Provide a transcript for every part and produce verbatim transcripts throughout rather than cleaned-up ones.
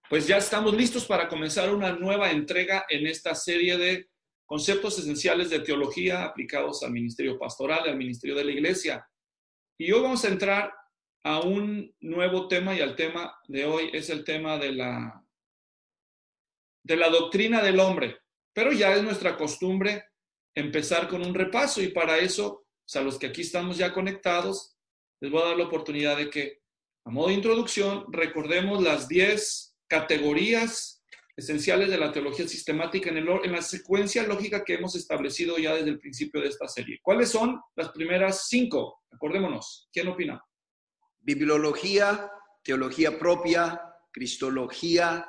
Pues ya estamos listos para comenzar una nueva entrega en esta serie de conceptos esenciales de teología aplicados al ministerio pastoral, al ministerio de la iglesia. Y hoy vamos a entrar a un nuevo tema, y el tema de hoy es el tema de la, de la doctrina del hombre. Pero ya es nuestra costumbre empezar con un repaso, y para eso, pues a los que aquí estamos ya conectados, les voy a dar la oportunidad de que, a modo de introducción, recordemos las diez categorías esenciales de la teología sistemática en, el, en la secuencia lógica que hemos establecido ya desde el principio de esta serie. ¿Cuáles son las primeras cinco? Acordémonos. ¿Quién opina? Bibliología, teología propia, cristología,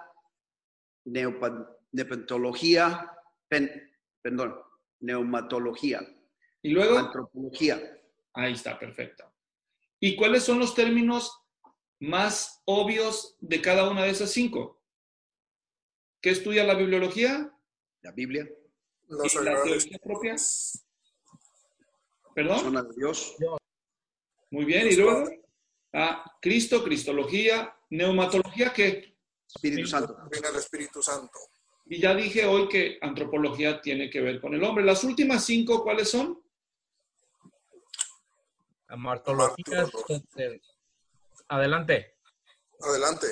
neopentología, pen, perdón, neumatología. Y luego, antropología. Ahí está, perfecto. ¿Y cuáles son los términos más obvios de cada una de esas cinco? ¿Qué estudia la bibliología? La Biblia. ¿Y la teología propia? ¿Perdón? Persona de Dios. Muy bien, y luego, ah, Cristo, cristología, neumatología, ¿qué? Espíritu Santo. Viene el Espíritu Santo. Y ya dije hoy que antropología tiene que ver con el hombre. Las últimas cinco, ¿cuáles son? Amartología. Adelante. Adelante.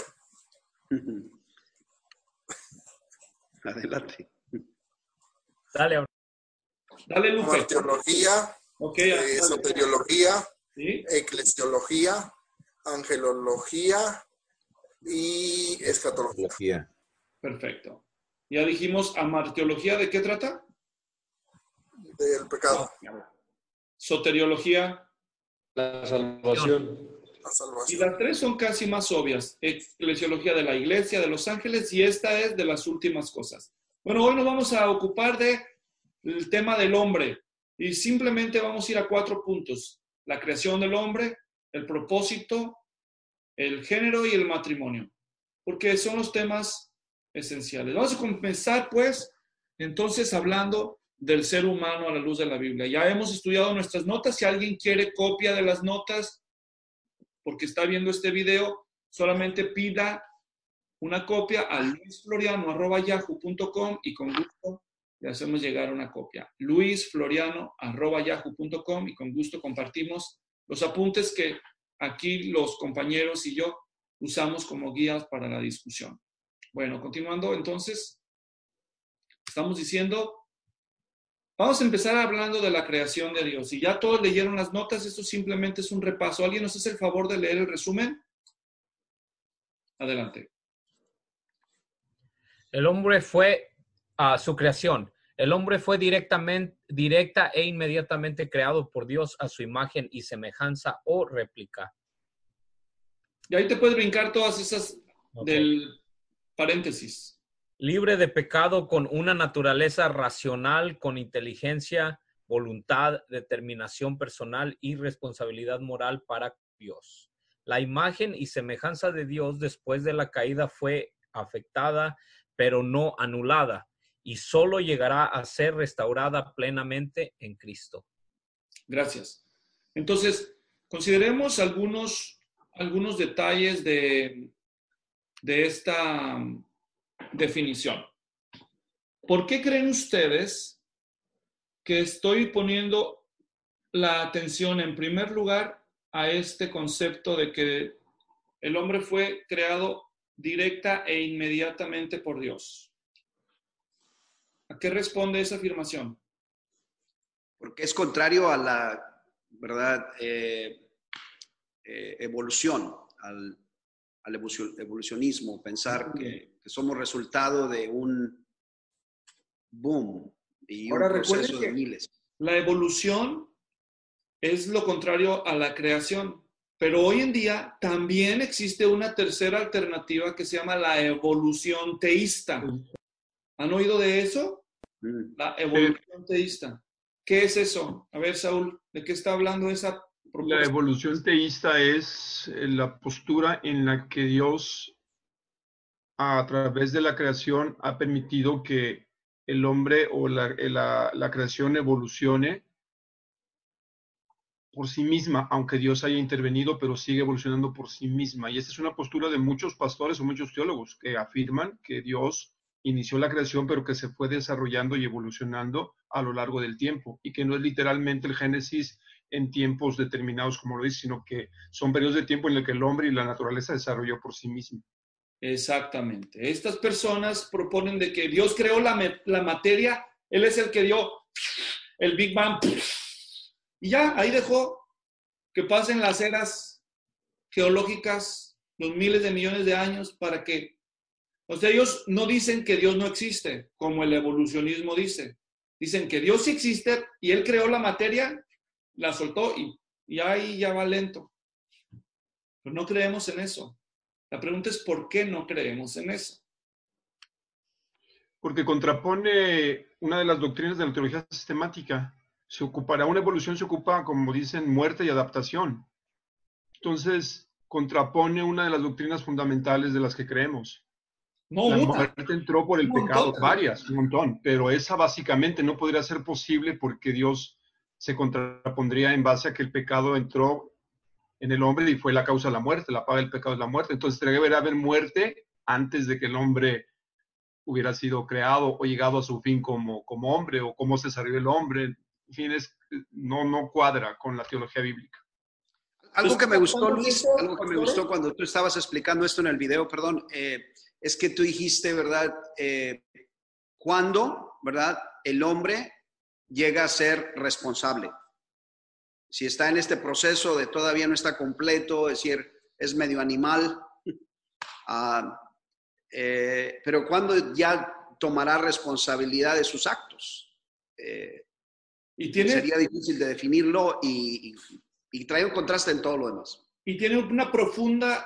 Adelante. Dale. Dale, Lupe. Martiología, Okay, eh, soteriología, ¿sí? eclesiología, angelología y escatología. Perfecto. Ya dijimos, amartiología, ¿de qué trata? Del pecado. Soteriología. La salvación. La Y salvación. las tres son casi más obvias. Eclesiología de la iglesia, de los ángeles, y esta es de las últimas cosas. Bueno, hoy nos vamos a ocupar del tema del hombre. Y simplemente vamos a ir a cuatro puntos. La creación del hombre, el propósito, el género y el matrimonio. Porque son los temas esenciales. Vamos a comenzar, pues, entonces hablando del ser humano a la luz de la Biblia. Ya hemos estudiado nuestras notas. Si alguien quiere copia de las notas, porque está viendo este video, solamente pida una copia a luis floriano arroba yahoo punto com y con gusto le hacemos llegar una copia. luis floriano arroba yahoo punto com y con gusto compartimos los apuntes que aquí los compañeros y yo usamos como guías para la discusión. Bueno, continuando entonces, estamos diciendo, vamos a empezar hablando de la creación de Dios. Y ya todos leyeron las notas, esto simplemente es un repaso. ¿Alguien nos hace el favor de leer el resumen? Adelante. El hombre fue a uh, su creación. El hombre fue directamente, directa e inmediatamente creado por Dios a su imagen y semejanza o réplica. Y ahí te puedes brincar todas esas okay. Del paréntesis. Libre de pecado, con una naturaleza racional, con inteligencia, voluntad, determinación personal y responsabilidad moral para Dios. La imagen y semejanza de Dios después de la caída fue afectada, pero no anulada, y solo llegará a ser restaurada plenamente en Cristo. Gracias. Entonces, consideremos algunos, algunos detalles de, de esta definición. ¿Por qué creen ustedes que estoy poniendo la atención en primer lugar a este concepto de que el hombre fue creado directa e inmediatamente por Dios? ¿A qué responde esa afirmación? Porque es contrario a la, ¿verdad? Eh, eh, evolución, al, al evolucionismo, pensar que, que somos resultado de un boom y un Ahora, proceso de que miles. La evolución es lo contrario a la creación, pero hoy en día también existe una tercera alternativa que se llama la evolución teísta. ¿Han oído de eso? Mm. La evolución teísta. ¿Qué es eso? A ver, Saúl, ¿de qué está hablando esa propuesta? La evolución teísta es la postura en la que Dios, a través de la creación, ha permitido que el hombre o la, la, la creación evolucione por sí misma, aunque Dios haya intervenido, pero sigue evolucionando por sí misma. Y esta es una postura de muchos pastores o muchos teólogos que afirman que Dios inició la creación, pero que se fue desarrollando y evolucionando a lo largo del tiempo, y que no es literalmente el Génesis en tiempos determinados, como lo dice, sino que son periodos de tiempo en el que el hombre y la naturaleza desarrolló por sí mismo. Exactamente. Estas personas proponen de que Dios creó la, la materia, Él es el que dio el Big Bang, y ya, ahí dejó que pasen las eras geológicas, los miles de millones de años, para que, o sea, ellos no dicen que Dios no existe, como el evolucionismo dice. Dicen que Dios sí existe y Él creó la materia, la soltó y, y ahí ya va lento. Pero no creemos en eso. La pregunta es, ¿por qué no creemos en eso? Porque contrapone una de las doctrinas de la teología sistemática. Se ocupará, una evolución se ocupa, como dicen, muerte y adaptación. Entonces, contrapone una de las doctrinas fundamentales de las que creemos. No, la una. muerte entró por el Un pecado, montón. varias, un montón, pero esa básicamente no podría ser posible porque Dios se contrapondría en base a que el pecado entró en el hombre y fue la causa de la muerte, la paga del pecado es la muerte. Entonces, debería haber muerte antes de que el hombre hubiera sido creado o llegado a su fin como, como hombre, o cómo se desarrolló el hombre. En fin, es, no, no cuadra con la teología bíblica. Algo que me gustó, Luis, esto, algo que me pastores? gustó cuando tú estabas explicando esto en el video, perdón, eh, es que tú dijiste, ¿verdad? Eh, cuando, ¿verdad? El hombre llega a ser responsable. Si está en este proceso de todavía no está completo, es decir, es medio animal, uh, eh, pero cuando ya tomará responsabilidad de sus actos. Eh, y tiene, sería difícil de definirlo y, y, y trae un contraste en todo lo demás. Y tiene una profunda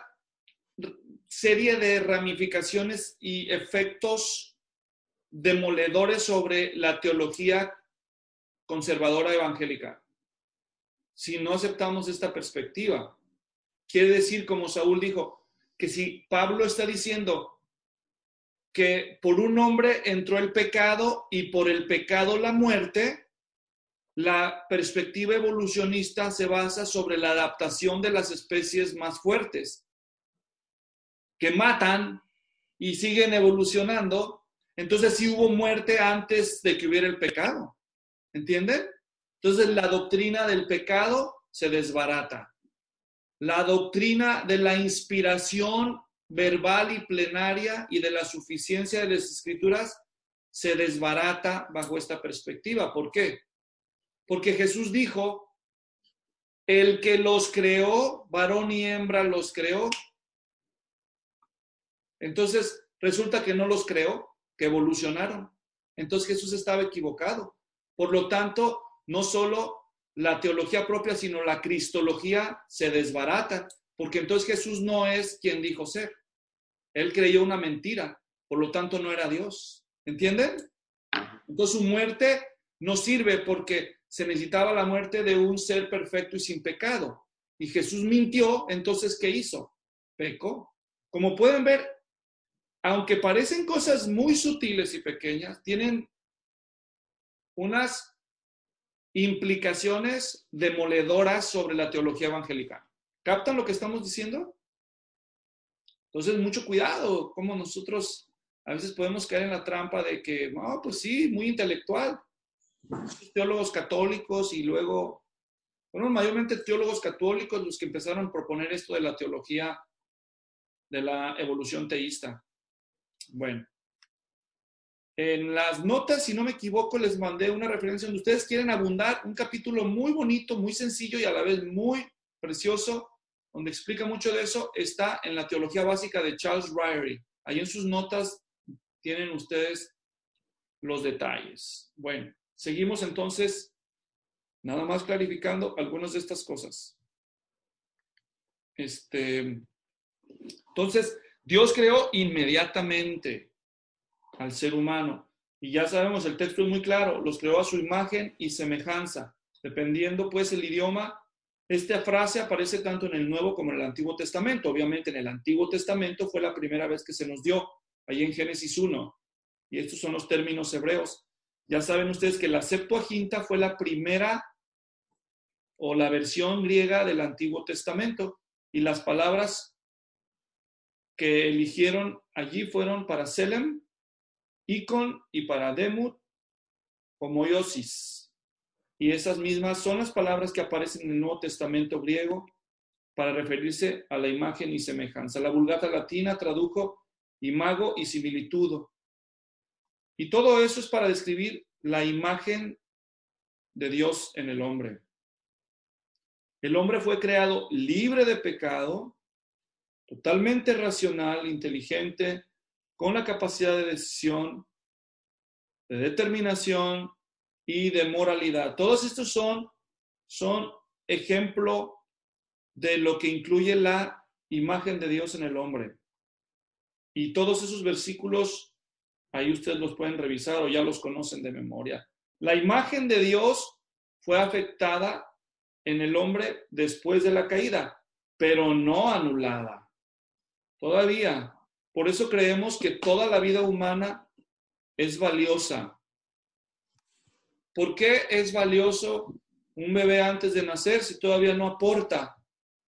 serie de ramificaciones y efectos demoledores sobre la teología conservadora evangélica. Si no aceptamos esta perspectiva, quiere decir, como Saúl dijo, que si Pablo está diciendo que por un hombre entró el pecado y por el pecado la muerte, la perspectiva evolucionista se basa sobre la adaptación de las especies más fuertes, que matan y siguen evolucionando. Entonces sí hubo muerte antes de que hubiera el pecado. ¿Entienden? Entonces la doctrina del pecado se desbarata. La doctrina de la inspiración verbal y plenaria y de la suficiencia de las escrituras se desbarata bajo esta perspectiva. ¿Por qué? Porque Jesús dijo, el que los creó, varón y hembra los creó. Entonces, resulta que no los creó, que evolucionaron. Entonces Jesús estaba equivocado. Por lo tanto, no solo la teología propia, sino la cristología se desbarata, porque entonces Jesús no es quien dijo ser. Él creyó una mentira, por lo tanto no era Dios. ¿Entienden? Entonces su muerte no sirve porque se necesitaba la muerte de un ser perfecto y sin pecado. Y Jesús mintió, entonces ¿qué hizo? Pecó. Como pueden ver, aunque parecen cosas muy sutiles y pequeñas, tienen unas implicaciones demoledoras sobre la teología evangélica. ¿Captan lo que estamos diciendo? Entonces, mucho cuidado, como nosotros a veces podemos caer en la trampa de que, no, pues sí, muy intelectual. Teólogos católicos y luego, bueno, mayormente teólogos católicos los que empezaron a proponer esto de la teología de la evolución teísta. Bueno, en las notas, si no me equivoco, les mandé una referencia donde ustedes quieren abundar, un capítulo muy bonito, muy sencillo y a la vez muy precioso, donde explica mucho de eso, está en la teología básica de Charles Ryrie. Ahí en sus notas tienen ustedes los detalles. Bueno, seguimos entonces, nada más clarificando algunas de estas cosas. Este, entonces, Dios creó inmediatamente al ser humano. Y ya sabemos, el texto es muy claro, los creó a su imagen y semejanza. Dependiendo pues el idioma, esta frase aparece tanto en el Nuevo como en el Antiguo Testamento. Obviamente en el Antiguo Testamento fue la primera vez que se nos dio, ahí en Génesis uno. Y estos son los términos hebreos. Ya saben ustedes que la Septuaginta fue la primera o la versión griega del Antiguo Testamento. Y las palabras que eligieron allí fueron para Selem, Icon y para Demut, homoiosis. Y esas mismas son las palabras que aparecen en el Nuevo Testamento griego para referirse a la imagen y semejanza. La Vulgata Latina tradujo imago y similitudo. Y todo eso es para describir la imagen de Dios en el hombre. El hombre fue creado libre de pecado, totalmente racional, inteligente, con la capacidad de decisión, de determinación y de moralidad. Todos estos son, son ejemplo de lo que incluye la imagen de Dios en el hombre. Y todos esos versículos, ahí ustedes los pueden revisar o ya los conocen de memoria. La imagen de Dios fue afectada en el hombre después de la caída, pero no anulada. Todavía. Por eso creemos que toda la vida humana es valiosa. ¿Por qué es valioso un bebé antes de nacer si todavía no aporta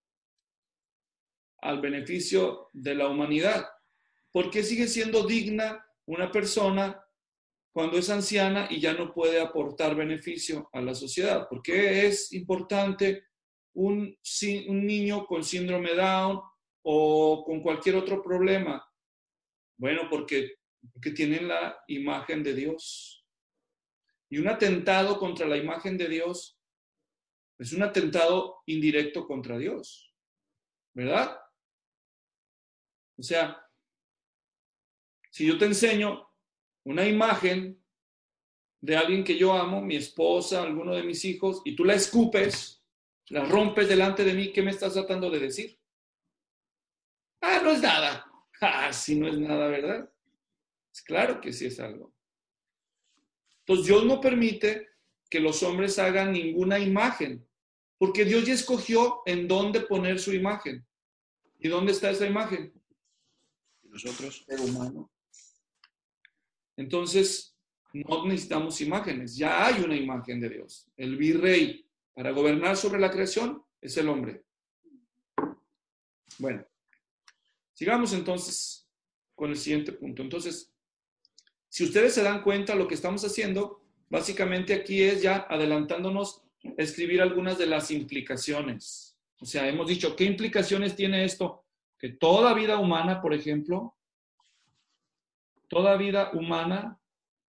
al beneficio de la humanidad? ¿Por qué sigue siendo digna una persona cuando es anciana y ya no puede aportar beneficio a la sociedad? ¿Por qué es importante un, un niño con síndrome Down o con cualquier otro problema? Bueno, porque, porque tienen la imagen de Dios. Y un atentado contra la imagen de Dios es un atentado indirecto contra Dios, ¿verdad? O sea, si yo te enseño una imagen de alguien que yo amo, mi esposa, alguno de mis hijos, y tú la escupes, la rompes delante de mí, ¿qué me estás tratando de decir? Ah, no es nada. Ah, sí, no es nada, ¿verdad? Es claro que sí es algo. Entonces, Dios no permite que los hombres hagan ninguna imagen, porque Dios ya escogió en dónde poner su imagen. ¿Y dónde está esa imagen? Nosotros. Ser humano. Entonces, no necesitamos imágenes, ya hay una imagen de Dios. El virrey para gobernar sobre la creación es el hombre. Bueno, sigamos entonces con el siguiente punto. Entonces, si ustedes se dan cuenta, lo que estamos haciendo, básicamente aquí es ya adelantándonos a escribir algunas de las implicaciones. O sea, hemos dicho, ¿qué implicaciones tiene esto? Que toda vida humana, por ejemplo, toda vida humana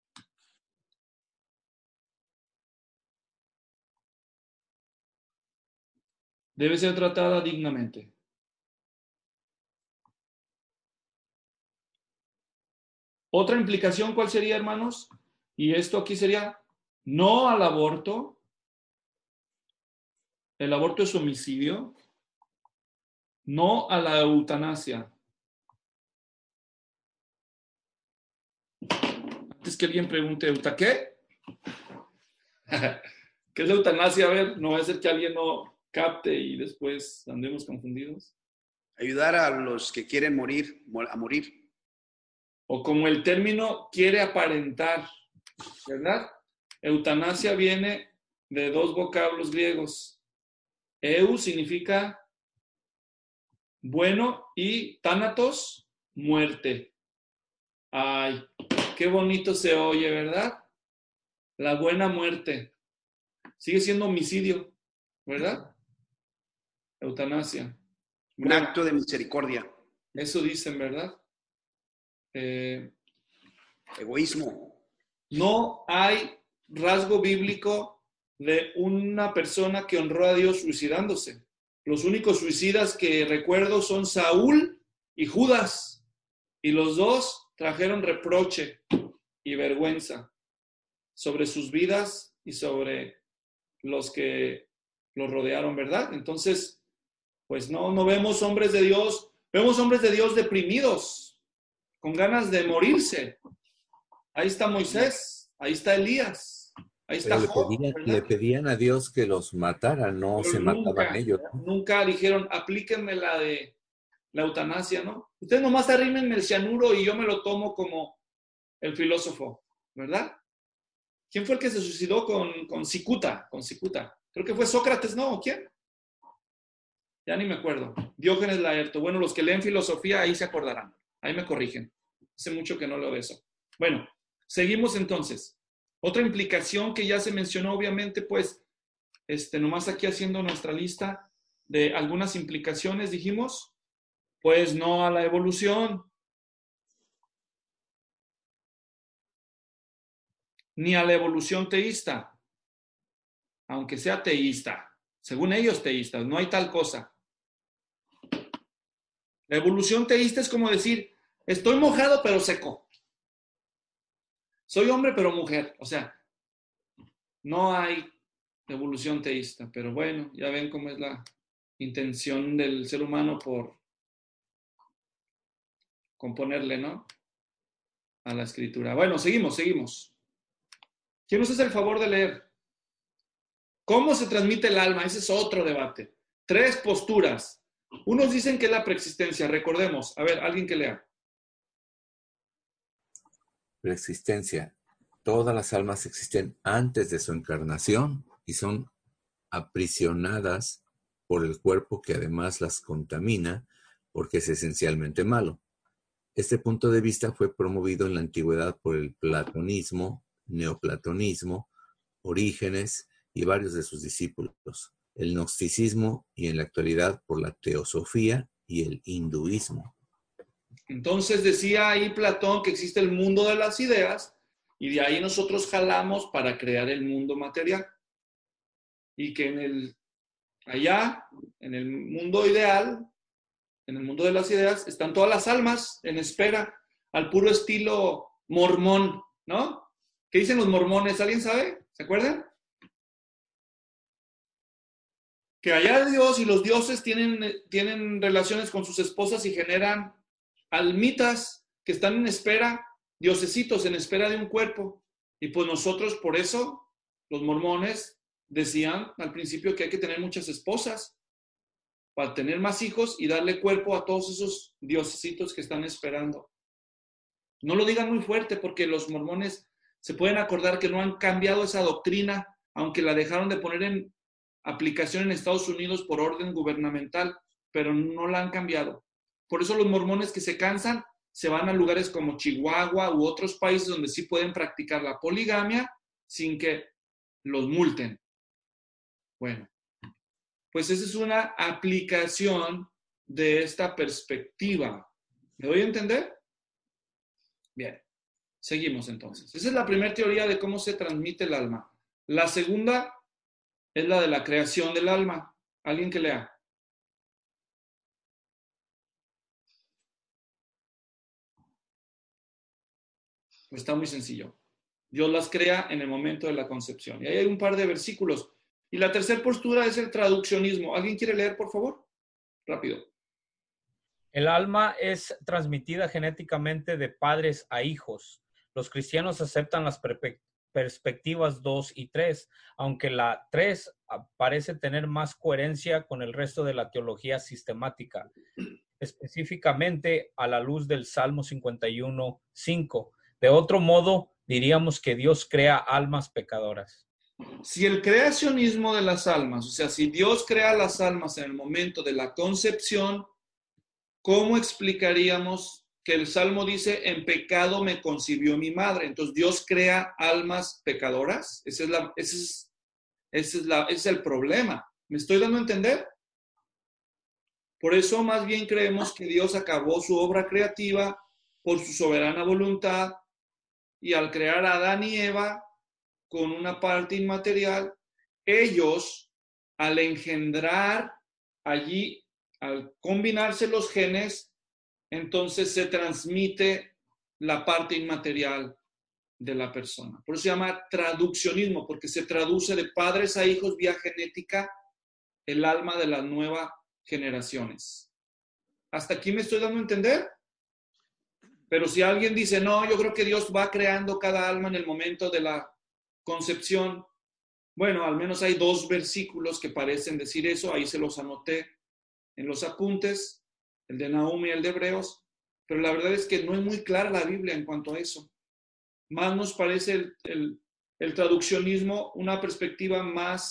debe ser tratada dignamente. Otra implicación, ¿cuál sería, hermanos? Y esto aquí sería no al aborto. El aborto es homicidio. No a la eutanasia. Antes que alguien pregunte, ¿euta qué? ¿Qué es la eutanasia? A ver, no va a ser que alguien no capte y después andemos confundidos. Ayudar a los que quieren morir, a morir. O como el término quiere aparentar, ¿verdad? Eutanasia viene de dos vocablos griegos. Eu significa bueno y tánatos, muerte. Ay, qué bonito se oye, ¿verdad? La buena muerte. Sigue siendo homicidio, ¿verdad? Eutanasia. Un Bueno, acto de misericordia. eso dicen, ¿verdad? Eh, Egoísmo. no hay rasgo bíblico de una persona que honró a Dios suicidándose. Los únicos suicidas que recuerdo son Saúl y Judas. Y los dos trajeron reproche y vergüenza sobre sus vidas y sobre los que los rodearon, ¿verdad? Entonces, pues no, no vemos hombres de Dios, vemos hombres de Dios deprimidos, con ganas de morirse. Ahí está Moisés, ahí está Elías, ahí está Pero Job, le pedían, ¿verdad? le pedían a Dios que los matara, no Pero se nunca, mataban ellos, ¿no? nunca dijeron, aplíquenme la de la eutanasia, ¿no? Ustedes nomás arrímenme el cianuro y yo me lo tomo como el filósofo, ¿verdad? ¿Quién fue el que se suicidó con, con cicuta? Con cicuta. Creo que fue Sócrates, ¿no? ¿Quién? Ya ni me acuerdo. Diógenes Laerto. Bueno, los que leen filosofía ahí se acordarán. Ahí me corrigen. Hace mucho que no leo eso. Bueno, seguimos entonces. Otra implicación que ya se mencionó, obviamente, pues, este, nomás aquí haciendo nuestra lista de algunas implicaciones, dijimos, pues no a la evolución, ni a la evolución teísta, aunque sea teísta, según ellos teístas, no hay tal cosa. La evolución teísta es como decir, estoy mojado pero seco. Soy hombre pero mujer. O sea, no hay evolución teísta, pero bueno, ya ven cómo es la intención del ser humano por componerle, ¿no? A la escritura. Bueno, seguimos, seguimos. ¿Quién nos hace el favor de leer? ¿Cómo se transmite el alma? Ese es otro debate. Tres posturas. Unos dicen que es la preexistencia. Recordemos. A ver, alguien que lea. Preexistencia. Todas las almas existen antes de su encarnación y son aprisionadas por el cuerpo que además las contamina porque es esencialmente malo. Este punto de vista fue promovido en la antigüedad por el platonismo, neoplatonismo, Orígenes y varios de sus discípulos, el gnosticismo y en la actualidad por la teosofía y el hinduismo. Entonces decía ahí Platón que existe el mundo de las ideas y de ahí nosotros jalamos para crear el mundo material. Y que en el, allá, en el mundo ideal, en el mundo de las ideas, están todas las almas en espera, al puro estilo mormón, ¿no? ¿Qué dicen los mormones? ¿Alguien sabe? ¿Se acuerdan? Que allá Dios y los dioses tienen, tienen relaciones con sus esposas y generan almitas que están en espera, diosesitos en espera de un cuerpo. Y pues nosotros, por eso, los mormones decían al principio que hay que tener muchas esposas para tener más hijos y darle cuerpo a todos esos diosesitos que están esperando. No lo digan muy fuerte porque los mormones se pueden acordar que no han cambiado esa doctrina, aunque la dejaron de poner en aplicación en Estados Unidos por orden gubernamental, pero no la han cambiado. Por eso los mormones que se cansan se van a lugares como Chihuahua u otros países donde sí pueden practicar la poligamia sin que los multen. Bueno, pues esa es una aplicación de esta perspectiva. ¿Me doy a entender? Bien, seguimos entonces. Esa es la primera teoría de cómo se transmite el alma. La segunda es la de la creación del alma. ¿Alguien que lea? Pues está muy sencillo. Dios las crea en el momento de la concepción. Y ahí hay un par de versículos. Y la tercera postura es el traduccionismo. ¿Alguien quiere leer, por favor? Rápido. El alma es transmitida genéticamente de padres a hijos. Los cristianos aceptan las perspectivas dos y tres, aunque la tres parece tener más coherencia con el resto de la teología sistemática, específicamente a la luz del Salmo cincuenta y uno, cinco. De otro modo, diríamos que Dios crea almas pecadoras. Si el creacionismo de las almas, o sea, si Dios crea las almas en el momento de la concepción, ¿cómo explicaríamos que el Salmo dice, en pecado me concibió mi madre? Entonces, ¿Dios crea almas pecadoras? Ese es, la, ese es, ese es, la, ese es el problema. ¿Me estoy dando a entender? Por eso, más bien creemos que Dios acabó su obra creativa por su soberana voluntad y al crear a Adán y Eva con una parte inmaterial, ellos, al engendrar allí, al combinarse los genes, entonces se transmite la parte inmaterial de la persona. Por eso se llama traduccionismo, porque se traduce de padres a hijos vía genética el alma de las nuevas generaciones. ¿Hasta aquí me estoy dando a entender? Pero si alguien dice, no, yo creo que Dios va creando cada alma en el momento de la concepción, bueno, al menos hay dos versículos que parecen decir eso, ahí se los anoté en los apuntes, el de Nahum y el de Hebreos, pero la verdad es que no es muy clara la Biblia en cuanto a eso. Más nos parece el, el, el traduccionismo una perspectiva más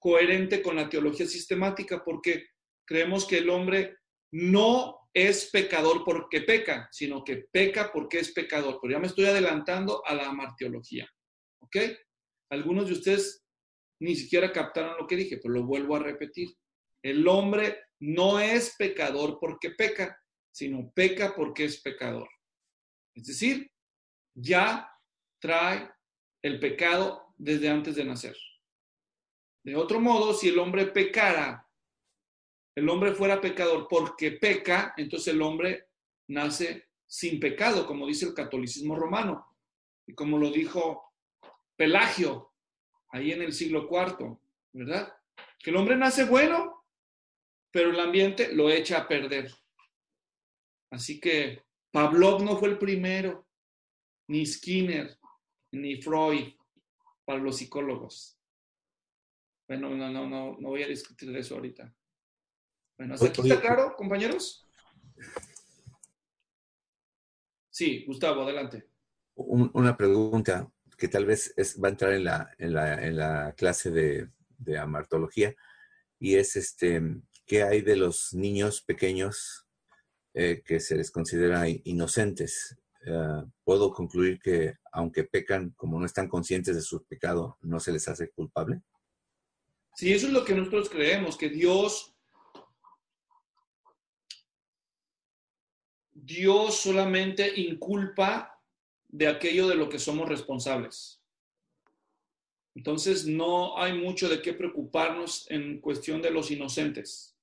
coherente con la teología sistemática, porque creemos que el hombre no es pecador porque peca, sino que peca porque es pecador. Pero ya me estoy adelantando a la amarteología, ¿ok? Algunos de ustedes ni siquiera captaron lo que dije, pero lo vuelvo a repetir. El hombre no es pecador porque peca, sino peca porque es pecador. Es decir, ya trae el pecado desde antes de nacer. De otro modo, si el hombre pecara, el hombre fuera pecador porque peca, entonces el hombre nace sin pecado, como dice el catolicismo romano, y como lo dijo Pelagio, ahí en el siglo cuarto, ¿verdad? Que el hombre nace bueno, pero el ambiente lo echa a perder. Así que Pavlov no fue el primero, ni Skinner, ni Freud, para los psicólogos. Bueno, no, no, no, no voy a discutir de eso ahorita. Bueno, ¿hasta aquí está claro, compañeros? Sí, Gustavo, adelante. Un, una pregunta que tal vez es, va a entrar en la, en la, en la clase de, de amartología, y es este, ¿qué hay de los niños pequeños eh, que se les considera inocentes? Uh, ¿Puedo concluir que aunque pecan, como no están conscientes de su pecado, no se les hace culpable? Sí, eso es lo que nosotros creemos, que Dios, Dios solamente inculpa de aquello de lo que somos responsables. Entonces no hay mucho de qué preocuparnos en cuestión de los inocentes.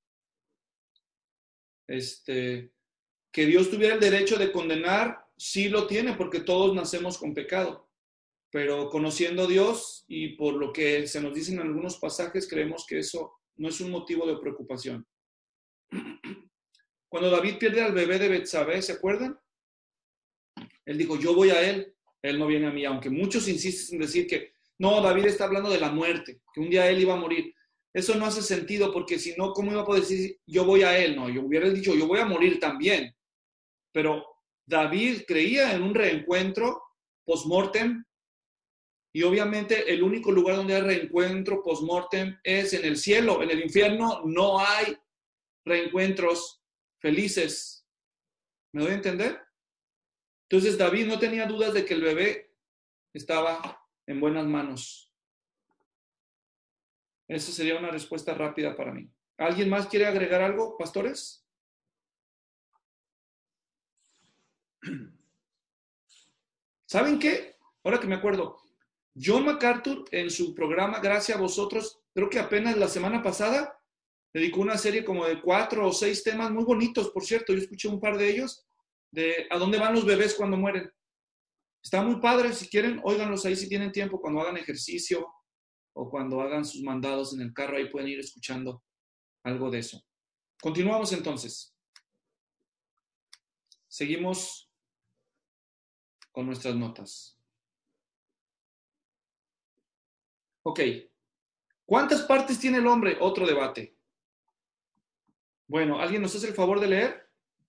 Este, que Dios tuviera el derecho de condenar, sí lo tiene, porque todos nacemos con pecado. Pero conociendo a Dios y por lo que se nos dice en algunos pasajes, creemos que eso no es un motivo de preocupación. Cuando David pierde al bebé de Betsabé, ¿se acuerdan? Él dijo, yo voy a él, él no viene a mí, aunque muchos insisten en decir que no, David está hablando de la muerte, que un día él iba a morir. Eso no hace sentido, porque si no, ¿cómo iba a poder decir yo voy a él? No, yo hubiera dicho yo voy a morir también. Pero David creía en un reencuentro post-mortem, y obviamente el único lugar donde hay reencuentro post-mortem es en el cielo. En el infierno no hay reencuentros felices. ¿Me doy a entender? Entonces David no tenía dudas de que el bebé estaba en buenas manos. Esa sería una respuesta rápida para mí. ¿Alguien más quiere agregar algo, pastores? ¿Saben qué? Ahora que me acuerdo, John MacArthur en su programa Gracias a Vosotros, creo que apenas la semana pasada, dedicó una serie como de cuatro o seis temas muy bonitos, por cierto. Yo escuché un par de ellos, de a dónde van los bebés cuando mueren. Está muy padre, si quieren, óiganlos ahí si tienen tiempo, cuando hagan ejercicio o cuando hagan sus mandados en el carro, ahí pueden ir escuchando algo de eso. Continuamos entonces. Seguimos con nuestras notas. Ok. ¿Cuántas partes tiene el hombre? Otro debate. Bueno, ¿alguien nos hace el favor de leer?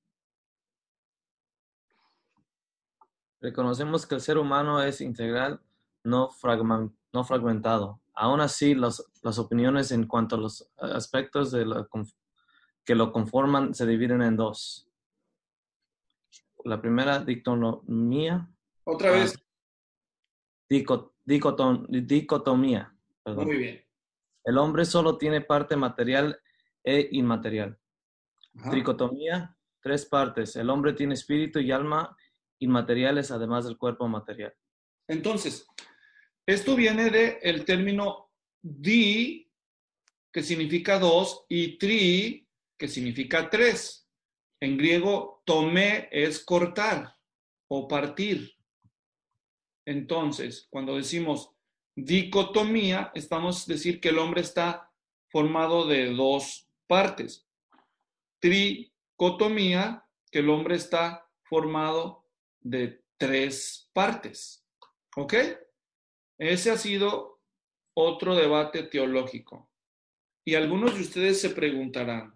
Reconocemos que el ser humano es integral, no, fragment, no fragmentado. Aún así, los, las opiniones en cuanto a los aspectos de la, que lo conforman se dividen en dos. La primera, dicotomía. Otra vez. Dicot, dicotom, dicotomía. Perdón. Muy bien. El hombre solo tiene parte material e inmaterial. Ajá. Tricotomía, tres partes. El hombre tiene espíritu y alma inmateriales, además del cuerpo material. Entonces, esto viene del término di, que significa dos, y tri, que significa tres. En griego, tomé es cortar o partir. Entonces, cuando decimos dicotomía, estamos a decir que el hombre está formado de dos partes. Tricotomía, que el hombre está formado de tres partes. ¿Ok? Ese ha sido otro debate teológico. Y algunos de ustedes se preguntarán,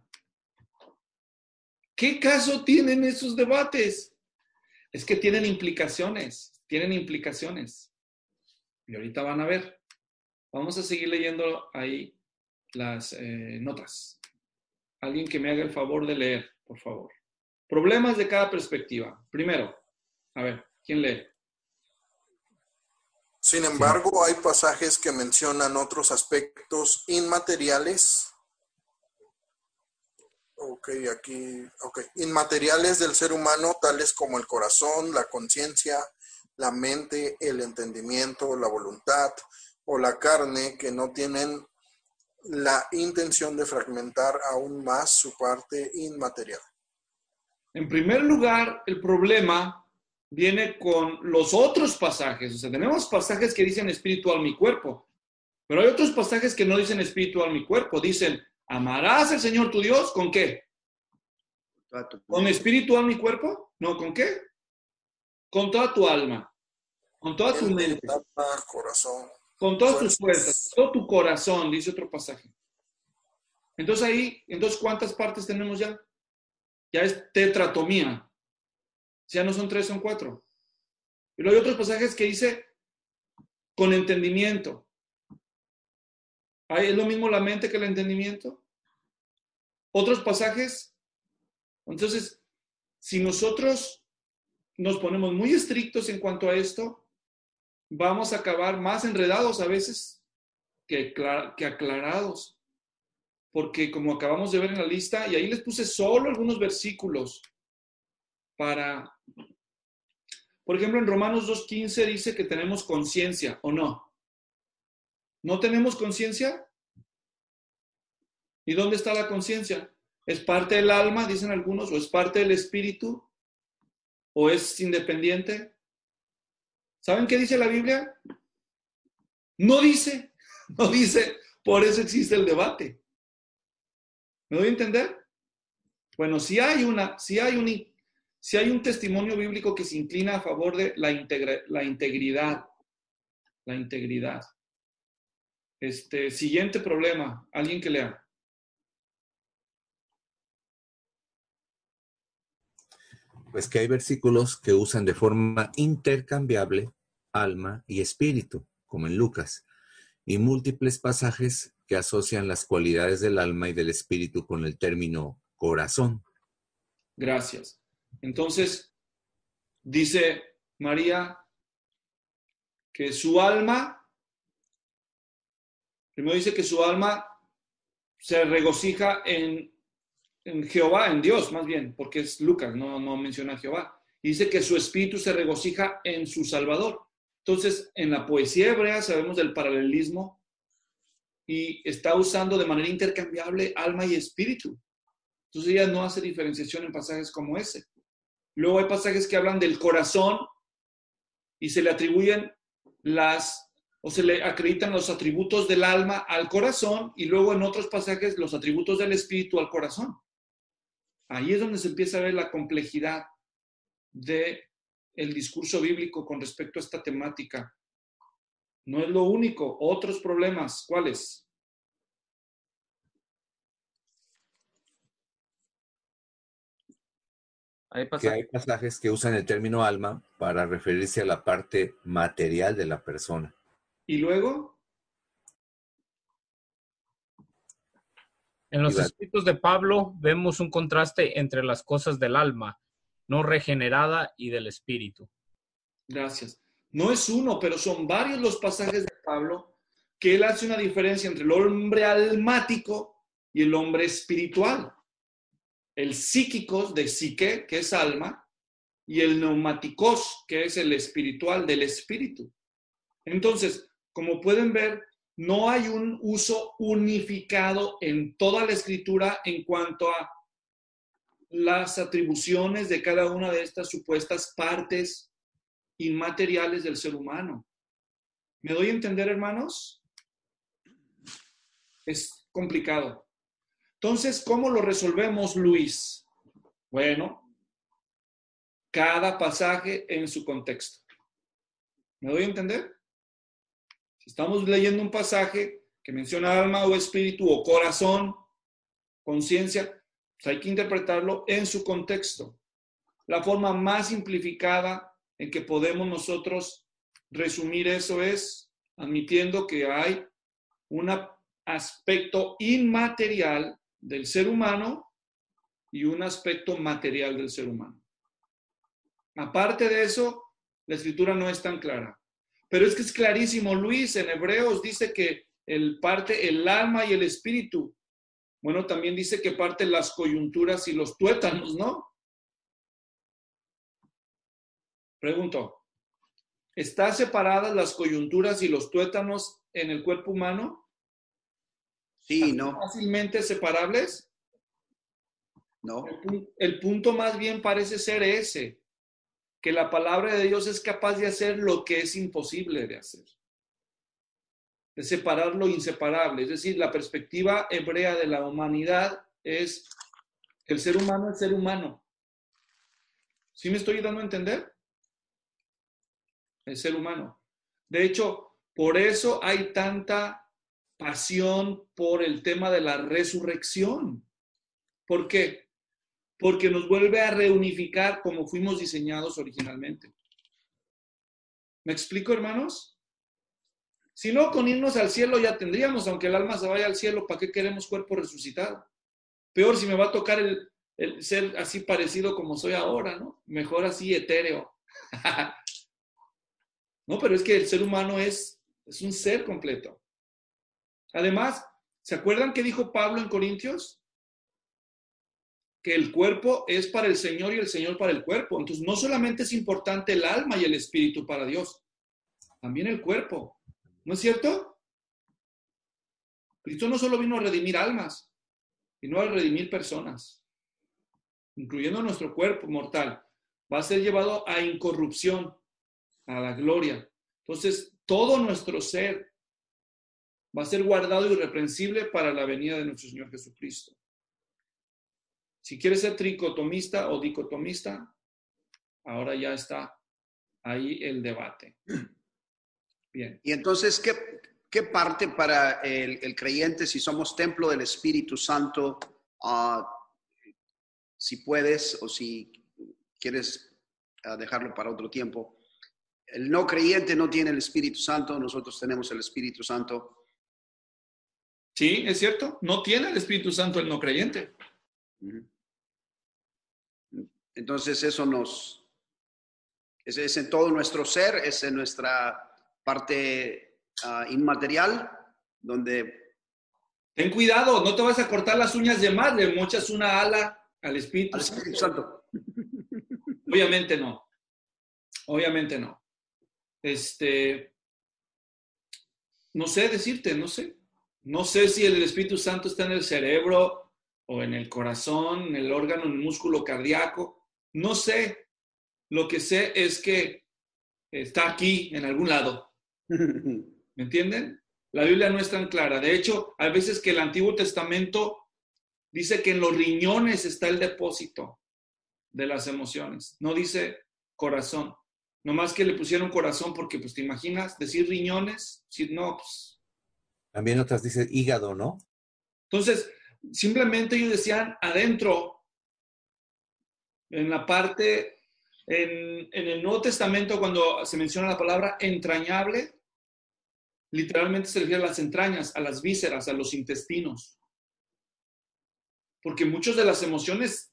¿qué caso tienen esos debates? Es que tienen implicaciones, tienen implicaciones. Y ahorita van a ver. Vamos a seguir leyendo ahí las eh, notas. Alguien que me haga el favor de leer, por favor. Problemas de cada perspectiva. Primero, a ver, ¿quién lee? Sin embargo, hay pasajes que mencionan otros aspectos inmateriales. Ok, aquí, ok. Inmateriales del ser humano, tales como el corazón, la conciencia, la mente, el entendimiento, la voluntad o la carne, que no tienen la intención de fragmentar aún más su parte inmaterial. En primer lugar, el problema viene con los otros pasajes. O sea, tenemos pasajes que dicen espíritu, alma y cuerpo, pero hay otros pasajes que no dicen espíritu, alma y cuerpo. Dicen, amarás al Señor tu Dios, ¿con qué? ¿Con espíritu, alma y cuerpo? No, ¿con qué? Con toda tu alma, con toda tu mente, alma, corazón, con todas tus fuerzas, todo tu corazón, dice otro pasaje. Entonces ahí, entonces, ¿cuántas partes tenemos ya? Ya es tetratomía. Ya no son tres, son cuatro. Y luego hay otros pasajes que dice con entendimiento. ¿Es lo mismo la mente que el entendimiento? Otros pasajes. Entonces, si nosotros nos ponemos muy estrictos en cuanto a esto, vamos a acabar más enredados a veces que, que aclarados. Porque como acabamos de ver en la lista, y ahí les puse solo algunos versículos para... Por ejemplo, en Romanos dos quince dice que tenemos conciencia, ¿o no? ¿No tenemos conciencia? ¿Y dónde está la conciencia? ¿Es parte del alma, dicen algunos, o es parte del espíritu? ¿O es independiente? ¿Saben qué dice la Biblia? No dice, no dice, por eso existe el debate. ¿Me doy a entender? Bueno, si hay una, si hay un, si hay un testimonio bíblico que se inclina a favor de la, integra, la integridad, la integridad. Este, siguiente problema, alguien que lea. Pues que hay versículos que usan de forma intercambiable alma y espíritu, como en Lucas, y múltiples pasajes que asocian las cualidades del alma y del espíritu con el término corazón. Gracias. Entonces, dice María que su alma, primero dice que su alma se regocija en, en Jehová, en Dios más bien, porque es Lucas, no, no menciona a Jehová. Y dice que su espíritu se regocija en su Salvador. Entonces, en la poesía hebrea sabemos del paralelismo y está usando de manera intercambiable alma y espíritu. Entonces ella no hace diferenciación en pasajes como ese. Luego hay pasajes que hablan del corazón y se le atribuyen las, o se le acreditan los atributos del alma al corazón y luego en otros pasajes los atributos del espíritu al corazón. Ahí es donde se empieza a ver la complejidad del discurso bíblico con respecto a esta temática. No es lo único, otros problemas, ¿cuáles? Hay pasajes, que hay pasajes que usan el término alma para referirse a la parte material de la persona. ¿Y luego? En los escritos de Pablo vemos un contraste entre las cosas del alma, no regenerada, y del espíritu. Gracias. No es uno, pero son varios los pasajes de Pablo que él hace una diferencia entre el hombre almático y el hombre espiritual. El psíquicos de psique, que es alma, y el neumáticos, que es el espiritual del espíritu. Entonces, como pueden ver, no hay un uso unificado en toda la escritura en cuanto a las atribuciones de cada una de estas supuestas partes inmateriales del ser humano. ¿Me doy a entender, hermanos? Es complicado. Entonces, ¿cómo lo resolvemos, Luis? Bueno, cada pasaje en su contexto. ¿Me doy a entender? Si estamos leyendo un pasaje que menciona alma o espíritu o corazón, conciencia, pues hay que interpretarlo en su contexto. La forma más simplificada en que podemos nosotros resumir eso es admitiendo que hay una aspecto inmaterial del ser humano y un aspecto material del ser humano. Aparte de eso, la escritura no es tan clara. Pero es que es clarísimo. Luis en Hebreos dice que el parte el alma y el espíritu. Bueno, también dice que parte las coyunturas y los tuétanos, ¿no? Pregunto, ¿están separadas las coyunturas y los tuétanos en el cuerpo humano? Sí, no. ¿Fácilmente separables? No. El, el punto más bien parece ser ese, que la palabra de Dios es capaz de hacer lo que es imposible de hacer, de separar lo inseparable. Es decir, la perspectiva hebrea de la humanidad es que el ser humano es ser humano. ¿Sí me estoy dando a entender? El ser humano. De hecho, por eso hay tanta pasión por el tema de la resurrección. ¿Por qué? Porque nos vuelve a reunificar como fuimos diseñados originalmente. ¿Me explico, hermanos? Si no, con irnos al cielo ya tendríamos, aunque el alma se vaya al cielo, ¿para qué queremos cuerpo resucitado? Peor si me va a tocar el, el ser así parecido como soy ahora, ¿no? Mejor así etéreo. No, pero es que el ser humano es, es un ser completo. Además, ¿se acuerdan qué dijo Pablo en Corintios? Que el cuerpo es para el Señor y el Señor para el cuerpo. Entonces, no solamente es importante el alma y el espíritu para Dios, también el cuerpo. ¿No es cierto? Cristo no solo vino a redimir almas, vino a redimir personas, incluyendo nuestro cuerpo mortal. Va a ser llevado a incorrupción, a la gloria. Entonces, todo nuestro ser va a ser guardado irreprensible para la venida de nuestro Señor Jesucristo. Si quieres ser tricotomista o dicotomista, ahora ya está ahí el debate. Bien. Y entonces, ¿qué, qué parte para el, el creyente si somos templo del Espíritu Santo? Uh, si puedes o si quieres uh, dejarlo para otro tiempo. El no creyente no tiene el Espíritu Santo, nosotros tenemos el Espíritu Santo. Sí, es cierto, no tiene el Espíritu Santo el no creyente. Entonces eso nos, es, es en todo nuestro ser, es en nuestra parte uh, inmaterial, donde... Ten cuidado, no te vas a cortar las uñas de más, le mochas una ala al Espíritu, al Espíritu Santo. Obviamente no, obviamente no. Este, no sé decirte, no sé. No sé si el Espíritu Santo está en el cerebro o en el corazón, en el órgano, en el músculo cardíaco. No sé. Lo que sé es que está aquí, en algún lado. ¿Me entienden? La Biblia no es tan clara. De hecho, hay veces que el Antiguo Testamento dice que en los riñones está el depósito de las emociones. No dice corazón. Nomás que le pusieron corazón porque, pues, ¿te imaginas decir riñones? Si no, pues... También otras dicen hígado, ¿no? Entonces, simplemente ellos decían adentro, en la parte, en, en el Nuevo Testamento, cuando se menciona la palabra entrañable, literalmente se refiere a las entrañas, a las vísceras, a los intestinos. Porque muchas de las emociones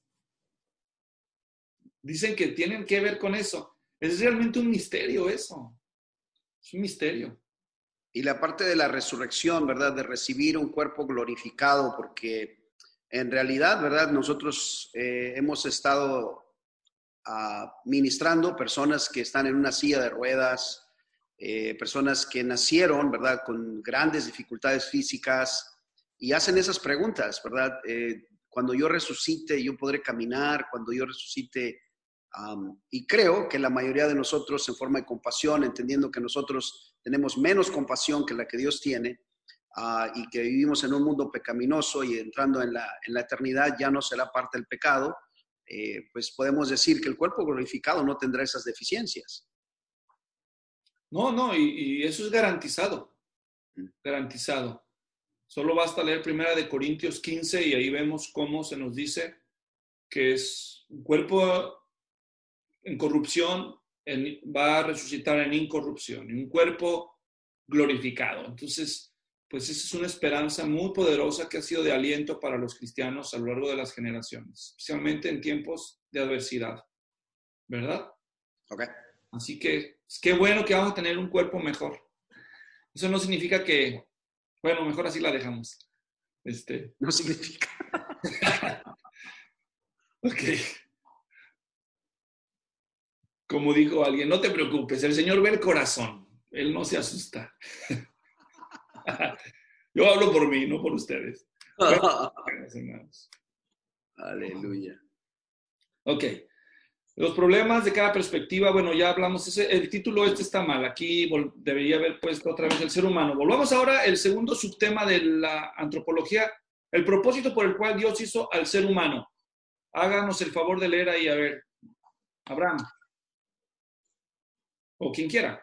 dicen que tienen que ver con eso. Es realmente un misterio eso. Es un misterio. Y la parte de la resurrección, ¿verdad? De recibir un cuerpo glorificado, porque en realidad, ¿verdad? Nosotros eh, hemos estado uh, ministrando personas que están en una silla de ruedas, eh, personas que nacieron, ¿verdad? Con grandes dificultades físicas y hacen esas preguntas, ¿verdad? Eh, cuando yo resucite, yo podré caminar, cuando yo resucite... Um, y creo que la mayoría de nosotros, en forma de compasión, entendiendo que nosotros tenemos menos compasión que la que Dios tiene uh, y que vivimos en un mundo pecaminoso y entrando en la, en la eternidad ya no será parte del pecado, eh, pues podemos decir que el cuerpo glorificado no tendrá esas deficiencias. No, no, y, y eso es garantizado, mm. garantizado. Solo basta leer Primera de Corintios quince y ahí vemos cómo se nos dice que es un cuerpo en corrupción, en, va a resucitar en incorrupción, en un cuerpo glorificado. Entonces, pues esa es una esperanza muy poderosa que ha sido de aliento para los cristianos a lo largo de las generaciones, especialmente en tiempos de adversidad, ¿verdad? Ok. Así que es qué bueno que vamos a tener un cuerpo mejor. Eso no significa que, bueno, mejor así la dejamos. Este. No significa. Ok. Como dijo alguien, no te preocupes, el Señor ve el corazón, Él no se asusta. Yo hablo por mí, no por ustedes. Bueno, hermanos. Aleluya. Ok. Los problemas de cada perspectiva, bueno, ya hablamos, ese, el título este está mal, aquí debería haber puesto otra vez el ser humano. Volvamos ahora al segundo subtema de la antropología, el propósito por el cual Dios hizo al ser humano. Háganos el favor de leer ahí, a ver, Abraham, o quien quiera.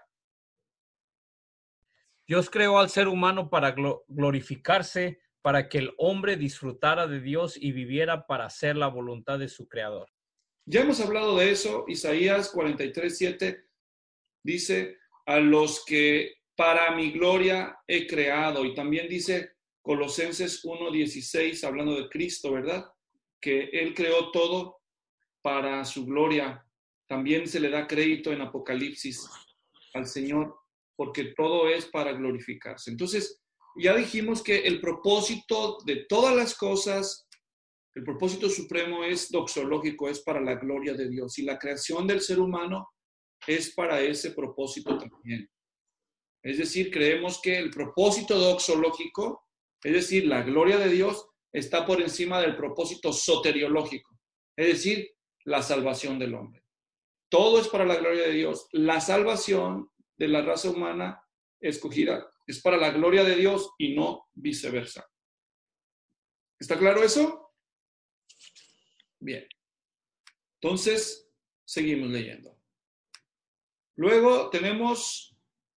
Dios creó al ser humano para glorificarse, para que el hombre disfrutara de Dios y viviera para hacer la voluntad de su Creador. Ya hemos hablado de eso. Isaías cuarenta y tres, siete dice, a los que para mi gloria he creado. Y también dice Colosenses uno dieciséis, hablando de Cristo, ¿verdad? Que Él creó todo para su gloria. También se le da crédito en Apocalipsis al Señor, porque todo es para glorificarse. Entonces, ya dijimos que el propósito de todas las cosas, el propósito supremo es doxológico, es para la gloria de Dios. Y la creación del ser humano es para ese propósito también. Es decir, creemos que el propósito doxológico, es decir, la gloria de Dios, está por encima del propósito soteriológico, es decir, la salvación del hombre. Todo es para la gloria de Dios. La salvación de la raza humana escogida es para la gloria de Dios y no viceversa. ¿Está claro eso? Bien. Entonces, seguimos leyendo. Luego tenemos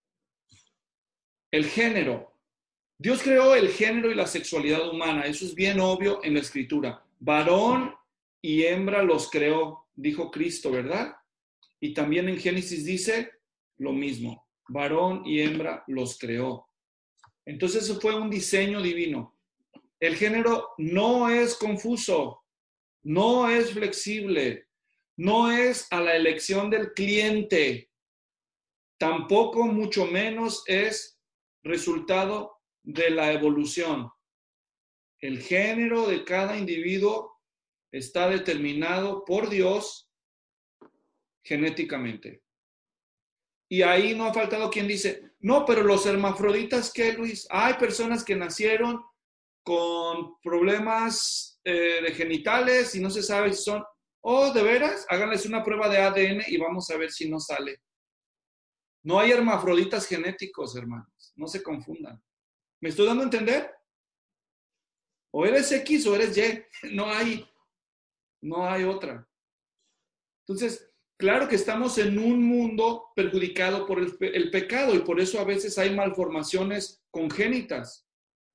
el género. Dios creó el género y la sexualidad humana. Eso es bien obvio en la Escritura. Varón y hembra los creó, dijo Cristo, ¿verdad? Y también en Génesis dice lo mismo. Varón y hembra los creó. Entonces eso fue un diseño divino. El género no es confuso, no es flexible, no es a la elección del cliente, tampoco mucho menos es resultado de la evolución. El género de cada individuo está determinado por Dios genéticamente. Y ahí no ha faltado quien dice, no, pero los hermafroditas, ¿qué, Luis? Hay personas que nacieron con problemas eh, de genitales y no se sabe si son, oh, ¿de veras? Háganles una prueba de A D N y vamos a ver si no sale. No hay hermafroditas genéticos, hermanos. No se confundan. ¿Me estoy dando a entender? O eres X o eres Y. No hay, no hay otra. Entonces, claro que estamos en un mundo perjudicado por el, el pecado y por eso a veces hay malformaciones congénitas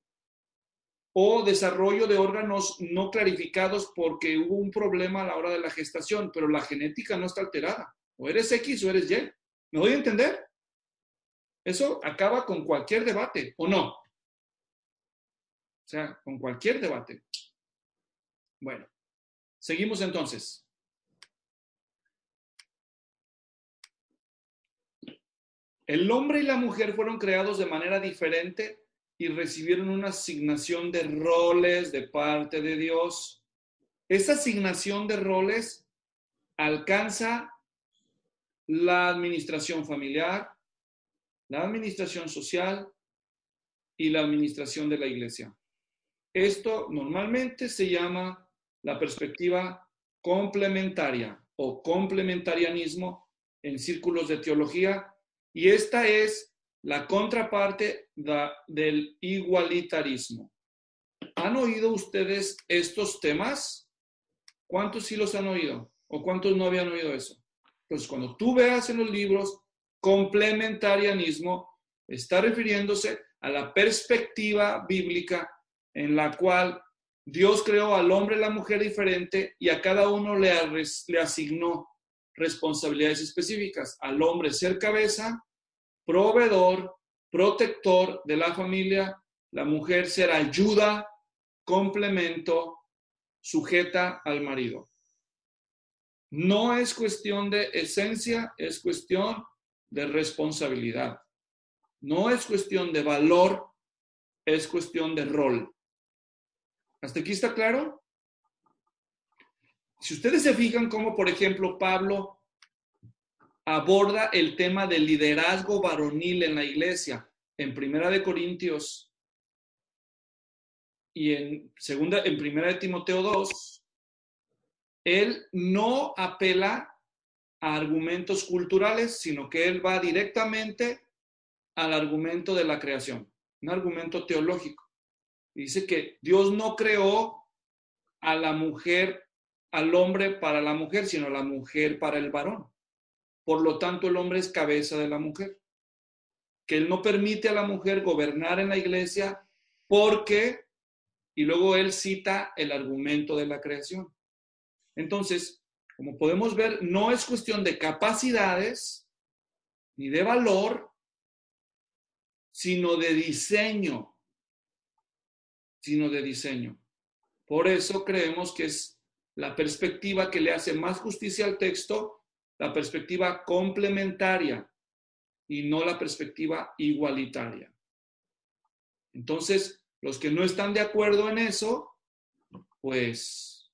o desarrollo de órganos no clarificados porque hubo un problema a la hora de la gestación, pero la genética no está alterada. O eres X o eres Y. ¿Me doy a entender? Eso acaba con cualquier debate, ¿o no? O sea, con cualquier debate. Bueno, seguimos entonces. El hombre y la mujer fueron creados de manera diferente y recibieron una asignación de roles de parte de Dios. Esa asignación de roles alcanza la administración familiar, la administración social y la administración de la iglesia. Esto normalmente se llama la perspectiva complementaria o complementarianismo en círculos de teología, y esta es la contraparte da, del igualitarismo. ¿Han oído ustedes estos temas? ¿Cuántos sí los han oído? ¿O cuántos no habían oído eso? Entonces, cuando tú veas en los libros complementarianismo, está refiriéndose a la perspectiva bíblica en la cual Dios creó al hombre y la mujer diferente y a cada uno le, le asignó responsabilidades específicas. Al hombre ser cabeza, proveedor, protector de la familia, La mujer será ayuda, complemento, sujeta al marido. No es cuestión de esencia, es cuestión de responsabilidad. No es cuestión de valor, es cuestión de rol. ¿Hasta aquí está claro? Si ustedes se fijan cómo, por ejemplo, Pablo aborda el tema del liderazgo varonil en la iglesia en Primera de Corintios y en segunda, en Primera de Timoteo dos, él no apela a argumentos culturales, sino que él va directamente al argumento de la creación, un argumento teológico. Dice que Dios no creó a la mujer, al hombre para la mujer, sino a la mujer para el varón. Por lo tanto, el hombre es cabeza de la mujer. Que él no permite a la mujer gobernar en la iglesia porque, y luego él cita el argumento de la creación. Entonces, como podemos ver, no es cuestión de capacidades ni de valor, sino de diseño, sino de diseño. Por eso creemos que es la perspectiva que le hace más justicia al texto, la perspectiva complementaria y no la perspectiva igualitaria. Entonces, los que no están de acuerdo en eso, pues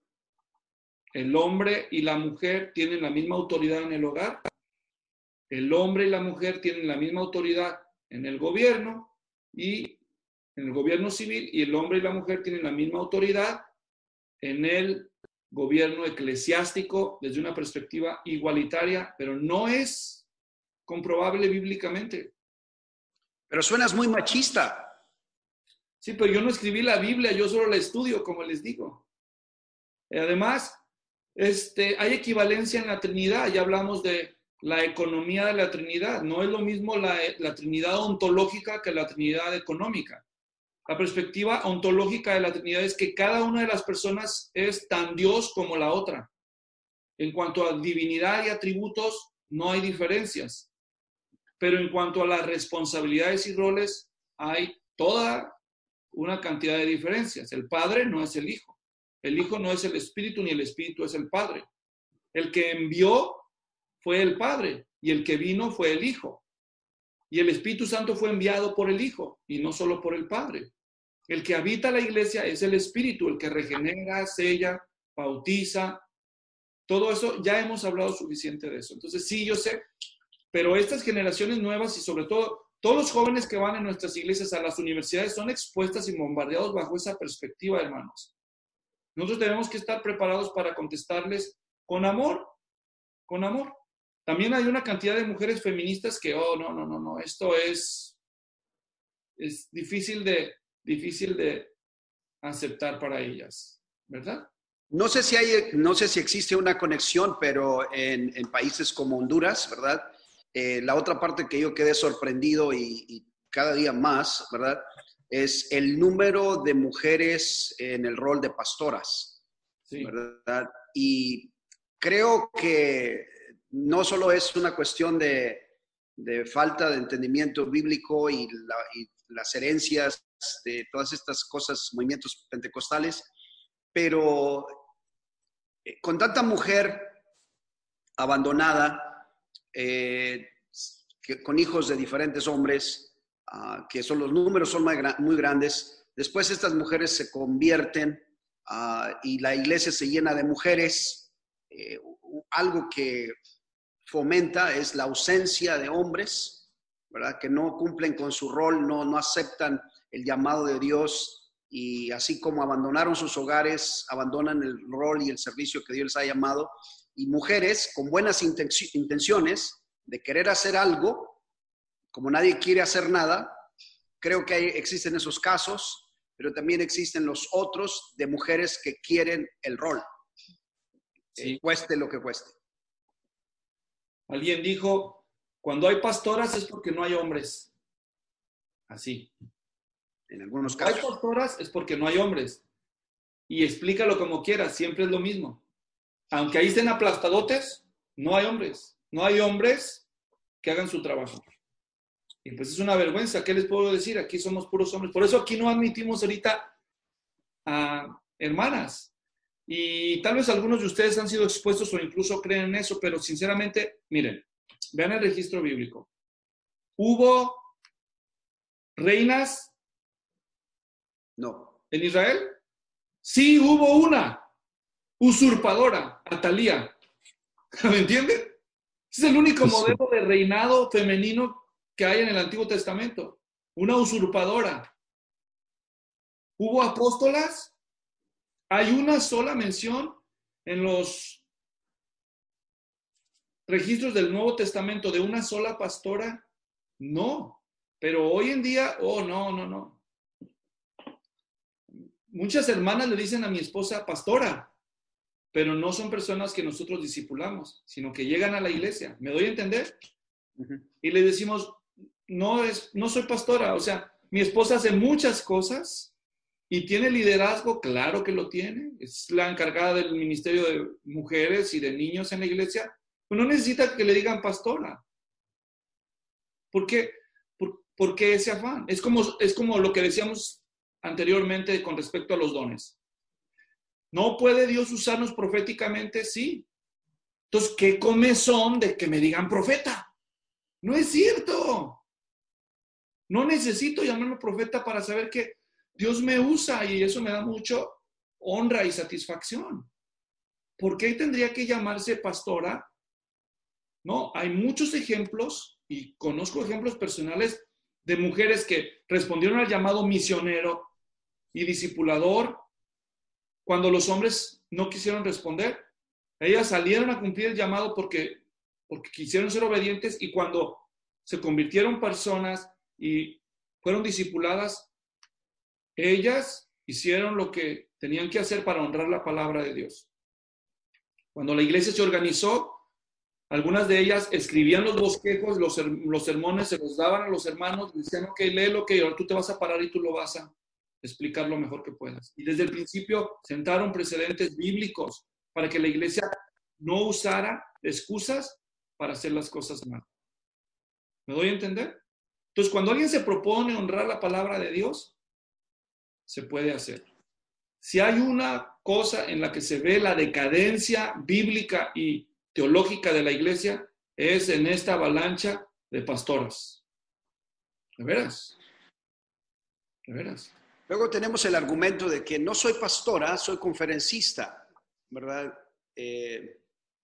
el hombre y la mujer tienen la misma autoridad en el hogar, el hombre y la mujer tienen la misma autoridad en el gobierno y en el gobierno civil, y el hombre y la mujer tienen la misma autoridad en el gobierno eclesiástico desde una perspectiva igualitaria, pero no es comprobable bíblicamente. Pero suenas muy machista. Sí, pero yo no escribí la Biblia, yo solo la estudio, como les digo. Además, este, hay equivalencia en la Trinidad, ya hablamos de la economía de la Trinidad. No es lo mismo la, la Trinidad ontológica que la Trinidad económica. La perspectiva ontológica de la Trinidad es que cada una de las personas es tan Dios como la otra. En cuanto a divinidad y atributos, no hay diferencias. Pero en cuanto a las responsabilidades y roles, hay toda una cantidad de diferencias. El Padre no es el Hijo. El Hijo no es el Espíritu, ni el Espíritu es el Padre. El que envió fue el Padre, y el que vino fue el Hijo. Y el Espíritu Santo fue enviado por el Hijo, y no solo por el Padre. El que habita la iglesia es el Espíritu, el que regenera, sella, bautiza. Todo eso, ya hemos hablado suficiente de eso. Entonces, sí, yo sé, pero estas generaciones nuevas y sobre todo todos los jóvenes que van en nuestras iglesias a las universidades son expuestas y bombardeados bajo esa perspectiva, hermanos. Nosotros tenemos que estar preparados para contestarles con amor, con amor. También hay una cantidad de mujeres feministas que, oh, no, no, no, no, esto es, es difícil de, difícil de aceptar para ellas, ¿verdad? No sé si hay, no sé si existe una conexión, pero en, en países como Honduras, ¿verdad? Eh, la otra parte que yo quedé sorprendido y, y cada día más, ¿verdad? Es el número de mujeres en el rol de pastoras, sí, ¿verdad? Y creo que no solo es una cuestión de, de falta de entendimiento bíblico y, la, y las herencias de todas estas cosas, movimientos pentecostales, pero con tanta mujer abandonada, eh, que, con hijos de diferentes hombres, uh, que son los números son muy, muy grandes, después estas mujeres se convierten uh, y la iglesia se llena de mujeres. Eh, algo que fomenta es la ausencia de hombres, ¿verdad? Que no cumplen con su rol, no, no aceptan el llamado de Dios, y así como abandonaron sus hogares, abandonan el rol y el servicio que Dios les ha llamado. Y mujeres con buenas intenciones de querer hacer algo, como nadie quiere hacer nada, creo que hay, existen esos casos, pero también existen los otros de mujeres que quieren el rol, sí. eh, cueste lo que cueste. Alguien dijo, cuando hay pastoras es porque no hay hombres. Así. En algunos casos. casos. Hay pastoras es porque no hay hombres. Y explícalo como quieras, siempre es lo mismo. Aunque ahí estén aplastadotes, no hay hombres. No hay hombres que hagan su trabajo. Y pues es una vergüenza. ¿Qué les puedo decir? Aquí somos puros hombres. Por eso aquí no admitimos ahorita a hermanas. Y tal vez algunos de ustedes han sido expuestos o incluso creen en eso, pero sinceramente, miren, vean el registro bíblico. ¿Hubo reinas No. en Israel? Sí, hubo una usurpadora, Atalía. ¿Me entienden? Ese es el único modelo de reinado femenino que hay en el Antiguo Testamento. Una usurpadora. ¿Hubo apóstolas? ¿Hay una sola mención en los registros del Nuevo Testamento de una sola pastora? No. Pero hoy en día, oh, no, no, no. Muchas hermanas le dicen a mi esposa pastora, pero no son personas que nosotros discipulamos, sino que llegan a la iglesia. ¿Me doy a entender? Uh-huh. Y le decimos, no, es, no soy pastora. O sea, mi esposa hace muchas cosas y tiene liderazgo, claro que lo tiene. Es la encargada del ministerio de mujeres y de niños en la iglesia. Pero no necesita que le digan pastora. ¿Por qué? ¿Por, por qué ese afán? Es como, es como lo que decíamos anteriormente con respecto a los dones. ¿No puede Dios usarnos proféticamente? Sí. Entonces, ¿qué comezón de que me digan profeta? No es cierto. No necesito llamarme profeta para saber que Dios me usa y eso me da mucho honra y satisfacción. ¿Por qué tendría que llamarse pastora? No, hay muchos ejemplos y conozco ejemplos personales de mujeres que respondieron al llamado misionero y discipulador cuando los hombres no quisieron responder. Ellas salieron a cumplir el llamado porque, porque quisieron ser obedientes, y cuando se convirtieron personas y fueron discipuladas, ellas hicieron lo que tenían que hacer para honrar la palabra de Dios. Cuando la iglesia se organizó, algunas de ellas escribían los bosquejos, los, los sermones, se los daban a los hermanos, decían, ok, léelo, que ahora tú te vas a parar y tú lo vas a explicar lo mejor que puedas. Y desde el principio sentaron precedentes bíblicos para que la iglesia no usara excusas para hacer las cosas mal. ¿Me doy a entender? Entonces, cuando alguien se propone honrar la palabra de Dios, se puede hacer. Si hay una cosa en la que se ve la decadencia bíblica y teológica de la iglesia, es en esta avalancha de pastoras. ¿De veras? ¿De veras? Luego tenemos el argumento de que no soy pastora, soy conferencista, ¿verdad? Eh,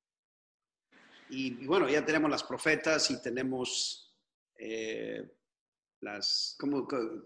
y, y bueno, ya tenemos las profetas y tenemos eh, las como, como,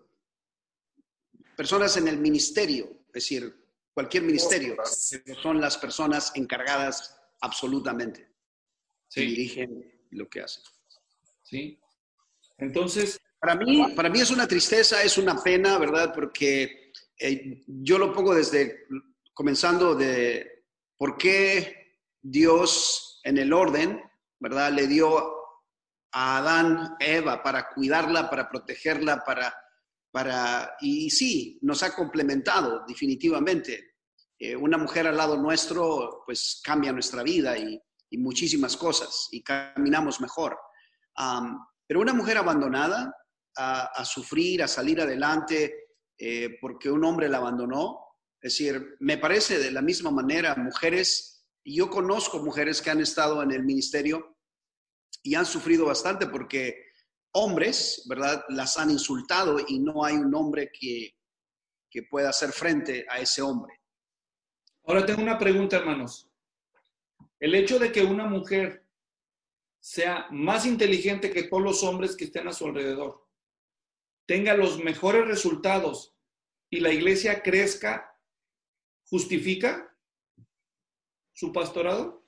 personas en el ministerio, es decir, cualquier ministerio, son las personas encargadas absolutamente. Sí. Y dirigen lo que hacen. Sí. Entonces, Para mí, para mí es una tristeza, es una pena, ¿verdad? Porque eh, yo lo pongo desde, comenzando de por qué Dios en el orden, ¿verdad? Le dio a Adán, Eva, para cuidarla, para protegerla, para, para y sí, nos ha complementado definitivamente. Eh, una mujer al lado nuestro, pues cambia nuestra vida y, y muchísimas cosas y caminamos mejor. Um, pero una mujer abandonada, A, a sufrir, a salir adelante eh, porque un hombre la abandonó. Es decir, me parece de la misma manera, mujeres, y yo conozco mujeres que han estado en el ministerio y han sufrido bastante porque hombres, ¿verdad?, las han insultado y no hay un hombre que, que pueda hacer frente a ese hombre. Ahora tengo una pregunta, hermanos. El hecho de que una mujer sea más inteligente que todos los hombres que estén a su alrededor, tenga los mejores resultados y la iglesia crezca, ¿justifica su pastorado?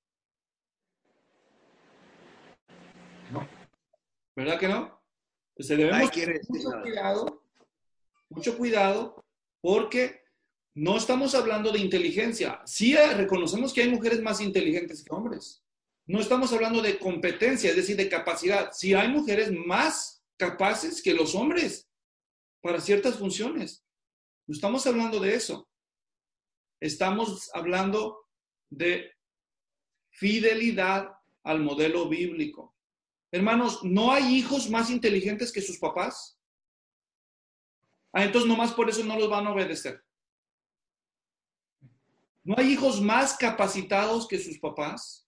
No. ¿Verdad que no? Entonces debemos tener mucho cuidado, mucho cuidado, porque no estamos hablando de inteligencia. Sí reconocemos que hay mujeres más inteligentes que hombres. No estamos hablando de competencia, es decir, de capacidad. Sí hay mujeres más capaces que los hombres para ciertas funciones. No estamos hablando de eso. Estamos hablando de fidelidad al modelo bíblico. Hermanos, ¿no hay hijos más inteligentes que sus papás? Ah, entonces nomás por eso no los van a obedecer. ¿No hay hijos más capacitados que sus papás?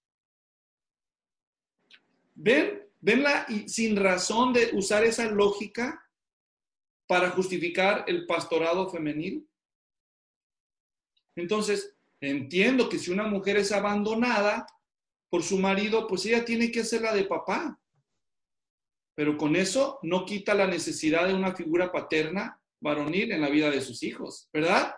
¿Ven? ¿Ven la sin razón de usar esa lógica para justificar el pastorado femenil? Entonces, entiendo que si una mujer es abandonada por su marido, pues ella tiene que ser la de papá. Pero con eso no quita la necesidad de una figura paterna varonil en la vida de sus hijos, ¿verdad?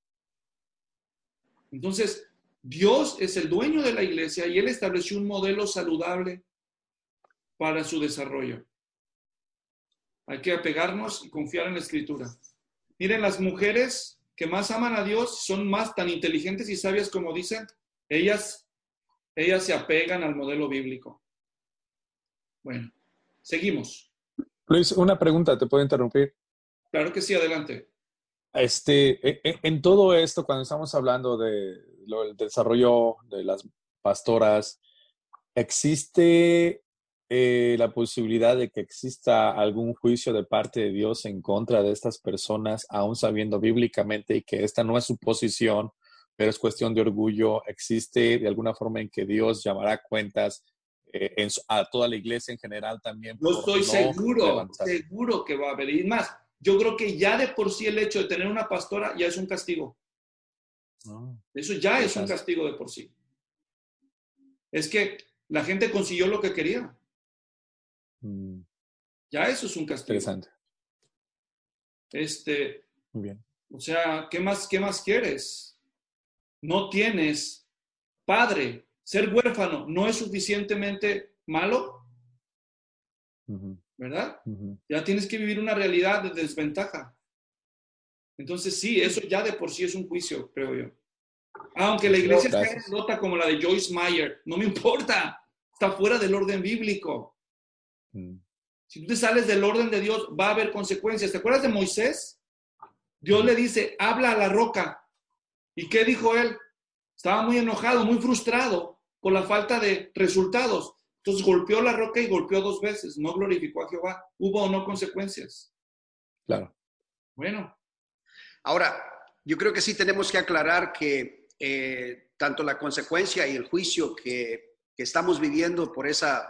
Entonces, Dios es el dueño de la iglesia y Él estableció un modelo saludable para su desarrollo. Hay que apegarnos y confiar en la Escritura. Miren, las mujeres que más aman a Dios son más tan inteligentes y sabias como dicen, ellas, ellas se apegan al modelo bíblico. Bueno, seguimos. Luis, una pregunta, ¿te puedo interrumpir? Claro que sí, adelante. Este, en, en todo esto, cuando estamos hablando de lo, del desarrollo de las pastoras, ¿existe eh, la posibilidad de que exista algún juicio de parte de Dios en contra de estas personas, aún sabiendo bíblicamente que esta no es su posición, pero es cuestión de orgullo? ¿Existe de alguna forma en que Dios llamará cuentas eh, en, a toda la iglesia en general también? Yo estoy no seguro, levantar? seguro que va a haber. Y más, yo creo que ya de por sí el hecho de tener una pastora ya es un castigo. No. Eso ya es un castigo de por sí. Es que la gente consiguió lo que quería. Mm. Ya eso es un castigo. Interesante. Este, Muy bien. O sea, ¿qué más, qué más quieres? No tienes padre. Ser huérfano no es suficientemente malo, Uh-huh. ¿verdad? Uh-huh. Ya tienes que vivir una realidad de desventaja. Entonces sí, eso ya de por sí es un juicio, creo yo. Aunque la iglesia sea rota como la de Joyce Meyer, no me importa. Está fuera del orden bíblico. Mm. Si tú te sales del orden de Dios, va a haber consecuencias. ¿Te acuerdas de Moisés? Dios le dice, habla a la roca. ¿Y qué dijo él? Estaba muy enojado, muy frustrado por la falta de resultados. Entonces golpeó la roca y golpeó dos veces. No glorificó a Jehová. ¿Hubo o no consecuencias? Claro. Bueno. Ahora, yo creo que sí tenemos que aclarar que eh, tanto la consecuencia y el juicio que, que estamos viviendo por esa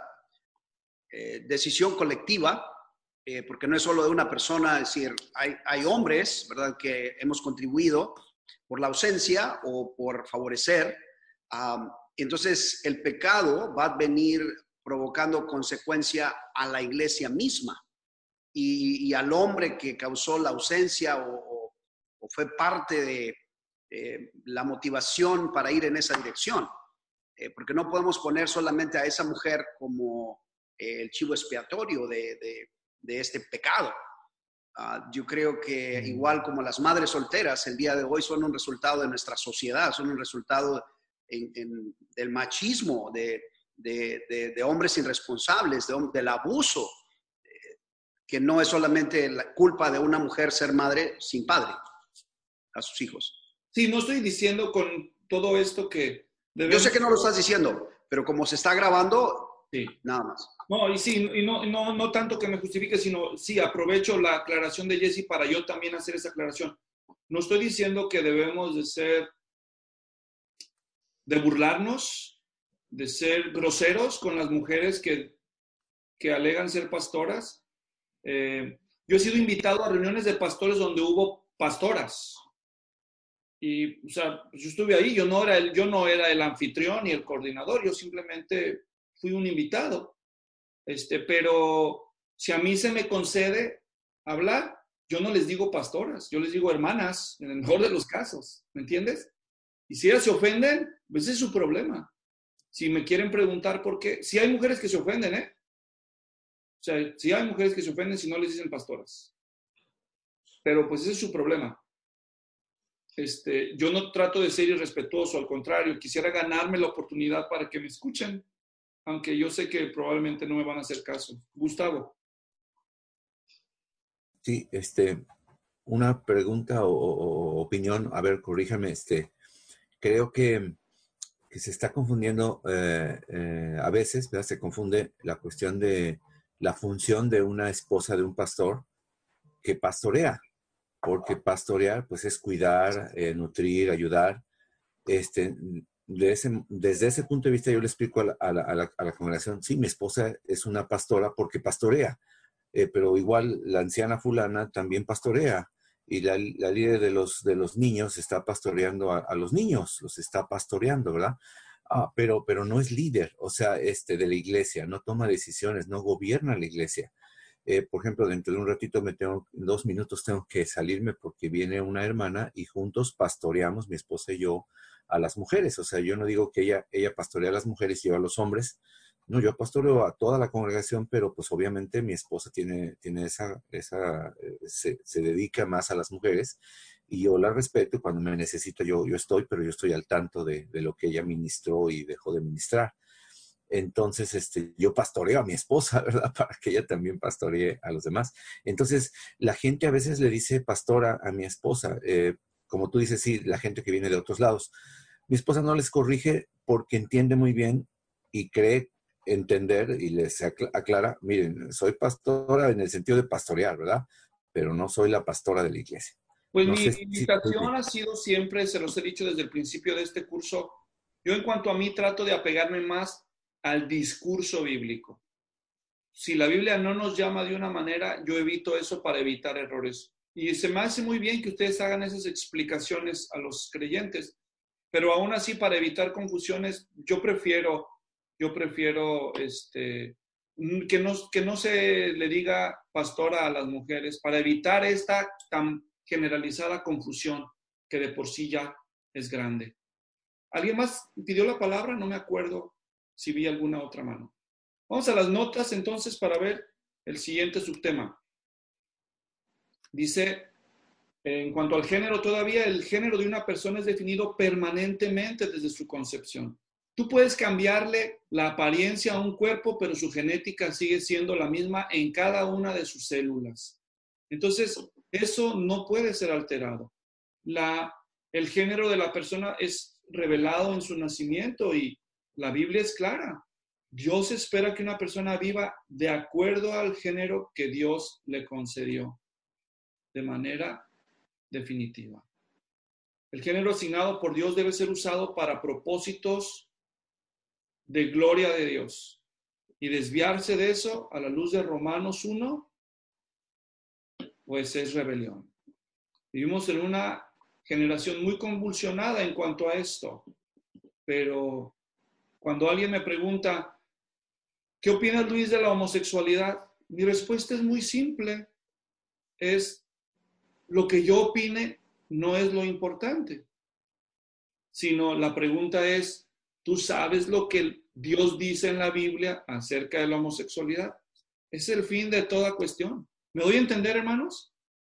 eh, decisión colectiva, eh, porque no es solo de una persona, es decir, hay, hay hombres, ¿verdad?, que hemos contribuido por la ausencia o por favorecer. Um, entonces, el pecado va a venir provocando consecuencia a la iglesia misma y, y al hombre que causó la ausencia o, o, o fue parte de eh, la motivación para ir en esa dirección. Eh, porque no podemos poner solamente a esa mujer como eh, el chivo expiatorio de, de, de este pecado. Uh, yo creo que igual como las madres solteras el día de hoy son un resultado de nuestra sociedad, son un resultado en, en, del machismo, de, de, de, de hombres irresponsables, de, del abuso, eh, que no es solamente la culpa de una mujer ser madre sin padre a sus hijos. Sí, no estoy diciendo con todo esto que debemos... Yo sé que no lo estás diciendo, pero como se está grabando, sí. Nada más. No, y sí, y no, no, no tanto que me justifique, sino sí, aprovecho la aclaración de Jesse para yo también hacer esa aclaración. No estoy diciendo que debemos de ser, de burlarnos, de ser groseros con las mujeres que, que alegan ser pastoras. Eh, yo he sido invitado a reuniones de pastores donde hubo pastoras. Y, o sea, yo estuve ahí, yo no era el, yo no era el anfitrión ni el coordinador, yo simplemente fui un invitado. Este, pero si a mí se me concede hablar, yo no les digo pastoras, yo les digo hermanas, en el mejor de los casos, ¿me entiendes? Y si ellas se ofenden, pues ese es su problema. Si me quieren preguntar por qué, si hay mujeres que se ofenden, ¿eh? O sea, si hay mujeres que se ofenden si no les dicen pastoras. Pero pues ese es su problema. Este, yo no trato de ser irrespetuoso, al contrario, quisiera ganarme la oportunidad para que me escuchen. Aunque yo sé que probablemente no me van a hacer caso. Gustavo. Sí, este, una pregunta o, o opinión, a ver, corríjame, este, creo que que se está confundiendo eh, eh, a veces, ¿verdad? Se confunde la cuestión de la función de una esposa de un pastor que pastorea, porque pastorear pues es cuidar, eh, nutrir, ayudar. Este, de ese, desde ese punto de vista yo le explico a la, a la, a la, a la congregación, sí, mi esposa es una pastora porque pastorea, eh, pero igual la anciana fulana también pastorea. Y la, la líder de los, de los niños está pastoreando a, a los niños, los está pastoreando, ¿verdad? Ah, pero, pero no es líder, o sea, este, de la iglesia, no toma decisiones, no gobierna la iglesia. Eh, por ejemplo, dentro de un ratito, me tengo, en dos minutos tengo que salirme porque viene una hermana y juntos pastoreamos, mi esposa y yo, a las mujeres. O sea, yo no digo que ella, ella pastorea a las mujeres y yo a los hombres. No, yo pastoreo a toda la congregación, pero pues obviamente mi esposa tiene, tiene esa, esa eh, se, se dedica más a las mujeres y yo la respeto. Cuando me necesita yo, yo estoy, pero yo estoy al tanto de, de lo que ella ministró y dejó de ministrar. Entonces, este, yo pastoreo a mi esposa, ¿verdad? Para que ella también pastoree a los demás. Entonces, la gente a veces le dice pastora a mi esposa. Eh, como tú dices, sí, la gente que viene de otros lados. Mi esposa no les corrige porque entiende muy bien y cree entender y les aclara, miren, soy pastora en el sentido de pastorear, ¿verdad? Pero no soy la pastora de la iglesia. Pues no mi sé invitación si... ha sido siempre, se los he dicho desde el principio de este curso, yo en cuanto a mí trato de apegarme más al discurso bíblico. Si la Biblia no nos llama de una manera, yo evito eso para evitar errores. Y se me hace muy bien que ustedes hagan esas explicaciones a los creyentes, pero aún así para evitar confusiones, yo prefiero, yo prefiero este, que, no, que no se le diga pastora a las mujeres, para evitar esta tan generalizada confusión que de por sí ya es grande. ¿Alguien más pidió la palabra? No me acuerdo si vi alguna otra mano. Vamos a las notas entonces para ver el siguiente subtema. Dice, en cuanto al género, todavía el género de una persona es definido permanentemente desde su concepción. Tú puedes cambiarle la apariencia a un cuerpo, pero su genética sigue siendo la misma en cada una de sus células. Entonces, eso no puede ser alterado. La, el género de la persona es revelado en su nacimiento y la Biblia es clara. Dios espera que una persona viva de acuerdo al género que Dios le concedió, de manera definitiva. El género asignado por Dios debe ser usado para propósitos de gloria de Dios. Y desviarse de eso a la luz de Romanos uno, pues es rebelión. Vivimos en una generación muy convulsionada en cuanto a esto, pero cuando alguien me pregunta, ¿qué opinas, Luis, de la homosexualidad? Mi respuesta es muy simple, es lo que yo opine no es lo importante, sino la pregunta es, ¿tú sabes lo que Dios dice en la Biblia acerca de la homosexualidad? Es el fin de toda cuestión. ¿Me doy a entender, hermanos?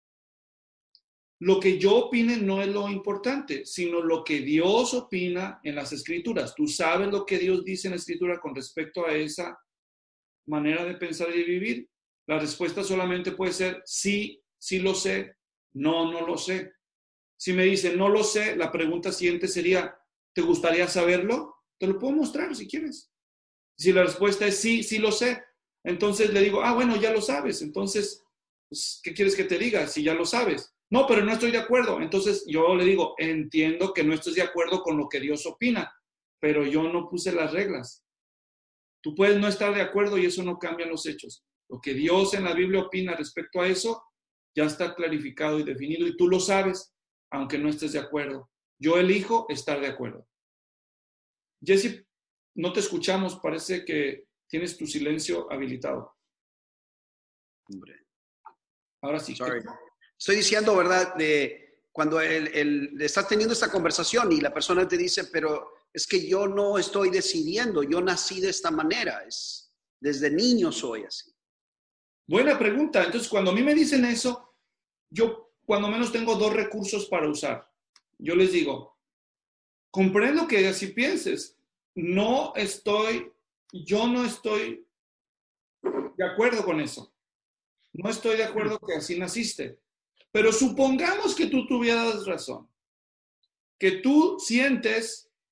Lo que yo opine no es lo importante, sino lo que Dios opina en las Escrituras. ¿Tú sabes lo que Dios dice en la Escritura con respecto a esa manera de pensar y de vivir? La respuesta solamente puede ser sí, sí lo sé, no, no lo sé. Si me dicen no lo sé, la pregunta siguiente sería, ¿te gustaría saberlo? Te lo puedo mostrar si quieres. Si la respuesta es sí, sí lo sé, entonces le digo, ah, bueno, ya lo sabes. Entonces, pues, ¿qué quieres que te diga si ya lo sabes? No, pero no estoy de acuerdo. Entonces yo le digo, entiendo que no estés de acuerdo con lo que Dios opina, pero yo no puse las reglas. Tú puedes no estar de acuerdo y eso no cambia los hechos. Lo que Dios en la Biblia opina respecto a eso ya está clarificado y definido y tú lo sabes, aunque no estés de acuerdo. Yo elijo estar de acuerdo. Jesse, no te escuchamos. Parece que tienes tu silencio habilitado. Hombre. Ahora sí. Sorry. Estoy diciendo, ¿verdad? De cuando el, el, estás teniendo esta conversación y la persona te dice, pero es que yo no estoy decidiendo, yo nací de esta manera, es, desde niño soy así. Buena pregunta. Entonces, cuando a mí me dicen eso, yo cuando menos tengo dos recursos para usar. Yo les digo, comprendo que así pienses, no estoy, yo no estoy de acuerdo con eso. No estoy de acuerdo que así naciste. Pero supongamos que tú tuvieras razón, que tú sientes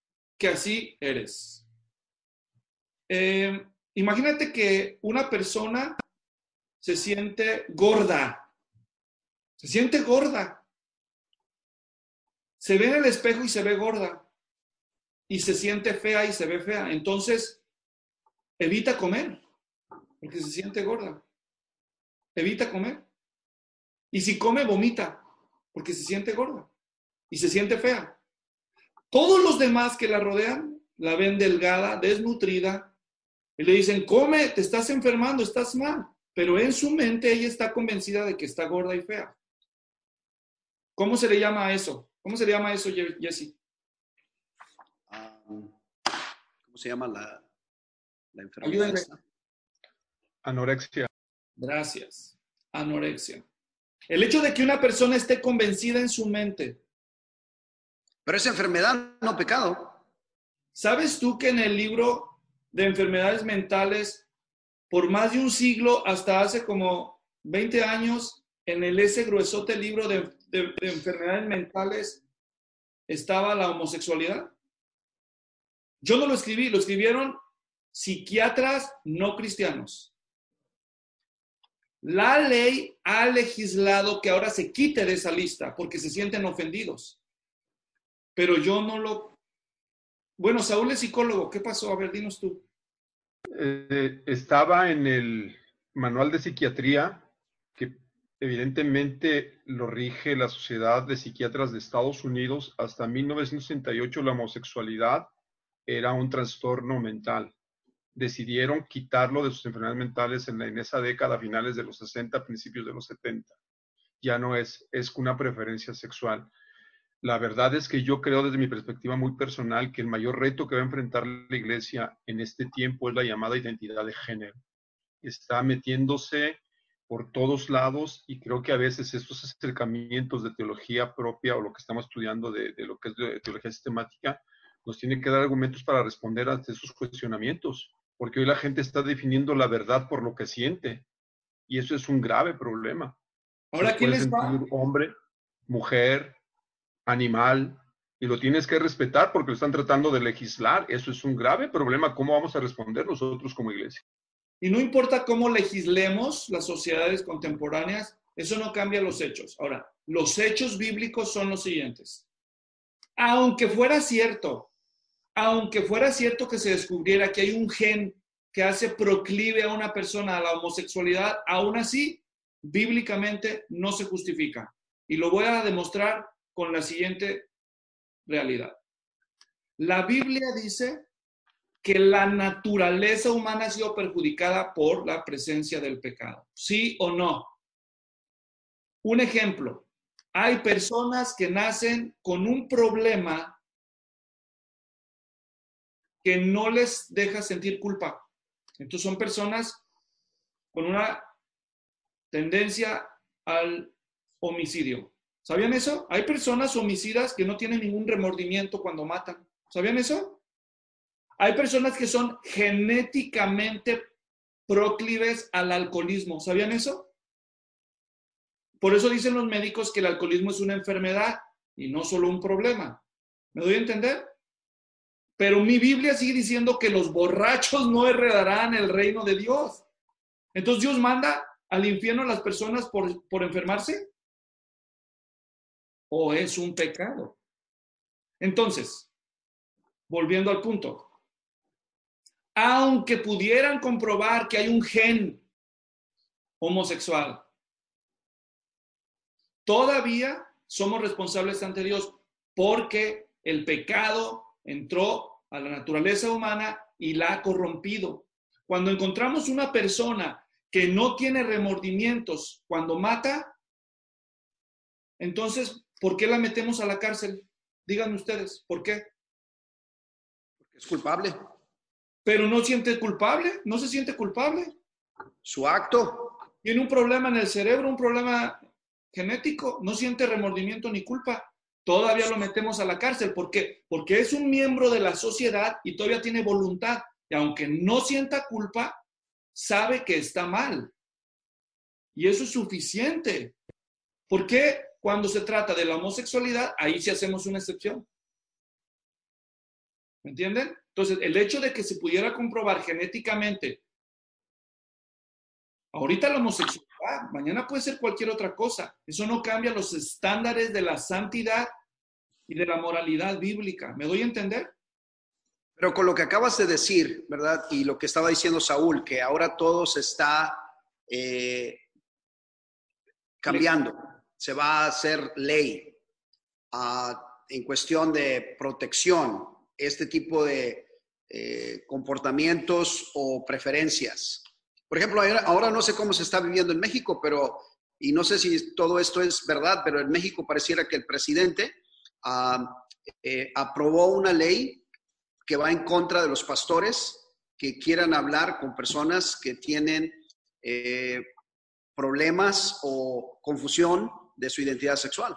que así eres. Eh, imagínate que una persona se siente gorda. Se siente gorda. Se ve en el espejo y se ve gorda. Y se siente fea y se ve fea. Entonces, evita comer, porque se siente gorda. Evita comer. Y si come, vomita, porque se siente gorda. Y se siente fea. Todos los demás que la rodean, la ven delgada, desnutrida, y le dicen, come, te estás enfermando, estás mal. Pero en su mente ella está convencida de que está gorda y fea. ¿Cómo se le llama a eso? ¿Cómo se le llama a eso, Jesse? Um, ¿Cómo se llama la, la enfermedad? Ayúdenme. esta? Anorexia. Gracias. Anorexia. El hecho de que una persona esté convencida en su mente. Pero es enfermedad, no pecado. ¿Sabes tú que en el libro de enfermedades mentales, por más de un siglo, hasta hace como veinte años, en el ese gruesote libro de, de, de enfermedades mentales, estaba la homosexualidad? Yo no lo escribí, lo escribieron psiquiatras no cristianos. La ley ha legislado que ahora se quite de esa lista porque se sienten ofendidos. Pero yo no lo... Bueno, Saúl es psicólogo. ¿Qué pasó? A ver, dinos tú. Eh, estaba en el manual de psiquiatría, que evidentemente lo rige la Sociedad de Psiquiatras de Estados Unidos. Hasta mil novecientos sesenta y ocho la homosexualidad era un trastorno mental. Decidieron quitarlo de sus enfermedades mentales en, la, en esa década, finales de los sesenta, principios de los setenta. Ya no es, es una preferencia sexual. La verdad es que yo creo desde mi perspectiva muy personal que el mayor reto que va a enfrentar la Iglesia en este tiempo es la llamada identidad de género. Está metiéndose por todos lados y creo que a veces estos acercamientos de teología propia o lo que estamos estudiando de, de lo que es de teología sistemática nos tiene que dar argumentos para responder a esos cuestionamientos, porque hoy la gente está definiendo la verdad por lo que siente y eso es un grave problema. Ahora, ¿quién les va? Hombre, mujer, animal, y lo tienes que respetar porque lo están tratando de legislar. Eso es un grave problema. ¿Cómo vamos a responder nosotros como iglesia? Y no importa cómo legislemos las sociedades contemporáneas, eso no cambia los hechos. Ahora, los hechos bíblicos son los siguientes. Aunque fuera cierto, aunque fuera cierto que se descubriera que hay un gen que hace proclive a una persona a la homosexualidad, aún así, bíblicamente no se justifica. Y lo voy a demostrar con la siguiente realidad. La Biblia dice que la naturaleza humana ha sido perjudicada por la presencia del pecado. ¿Sí o no? Un ejemplo. Hay personas que nacen con un problema que no les deja sentir culpa. Entonces son personas con una tendencia al homicidio. ¿Sabían eso? Hay personas homicidas que no tienen ningún remordimiento cuando matan. ¿Sabían eso? Hay personas que son genéticamente proclives al alcoholismo. ¿Sabían eso? Por eso dicen los médicos que el alcoholismo es una enfermedad y no solo un problema. ¿Me doy a entender? Pero mi Biblia sigue diciendo que los borrachos no heredarán el reino de Dios. Entonces, ¿Dios manda al infierno a las personas por, por enfermarse? ¿O es un pecado? Entonces, volviendo al punto. Aunque pudieran comprobar que hay un gen homosexual, todavía somos responsables ante Dios porque el pecado entró a la naturaleza humana y la ha corrompido. Cuando encontramos una persona que no tiene remordimientos cuando mata, entonces, ¿por qué la metemos a la cárcel? Díganme ustedes, ¿por qué? Porque es culpable. Pero no siente culpable, no se siente culpable. Su acto. Tiene un problema en el cerebro, un problema genético, no siente remordimiento ni culpa. Todavía lo metemos a la cárcel. ¿Por qué? Porque es un miembro de la sociedad y todavía tiene voluntad. Y aunque no sienta culpa, sabe que está mal. Y eso es suficiente. ¿Por qué cuando se trata de la homosexualidad, ahí sí hacemos una excepción? ¿Me entienden? Entonces, el hecho de que se pudiera comprobar genéticamente, ahorita la homosexualidad, mañana puede ser cualquier otra cosa. Eso no cambia los estándares de la santidad y de la moralidad bíblica. ¿Me doy a entender? Pero con lo que acabas de decir, ¿verdad? Y lo que estaba diciendo Saúl, que ahora todo se está eh, cambiando, se va a hacer ley uh, en cuestión de protección, este tipo de eh, comportamientos o preferencias. Por ejemplo, ahora no sé cómo se está viviendo en México, pero, y no sé si todo esto es verdad, pero en México pareciera que el presidente uh, eh, aprobó una ley que va en contra de los pastores que quieran hablar con personas que tienen eh, problemas o confusión de su identidad sexual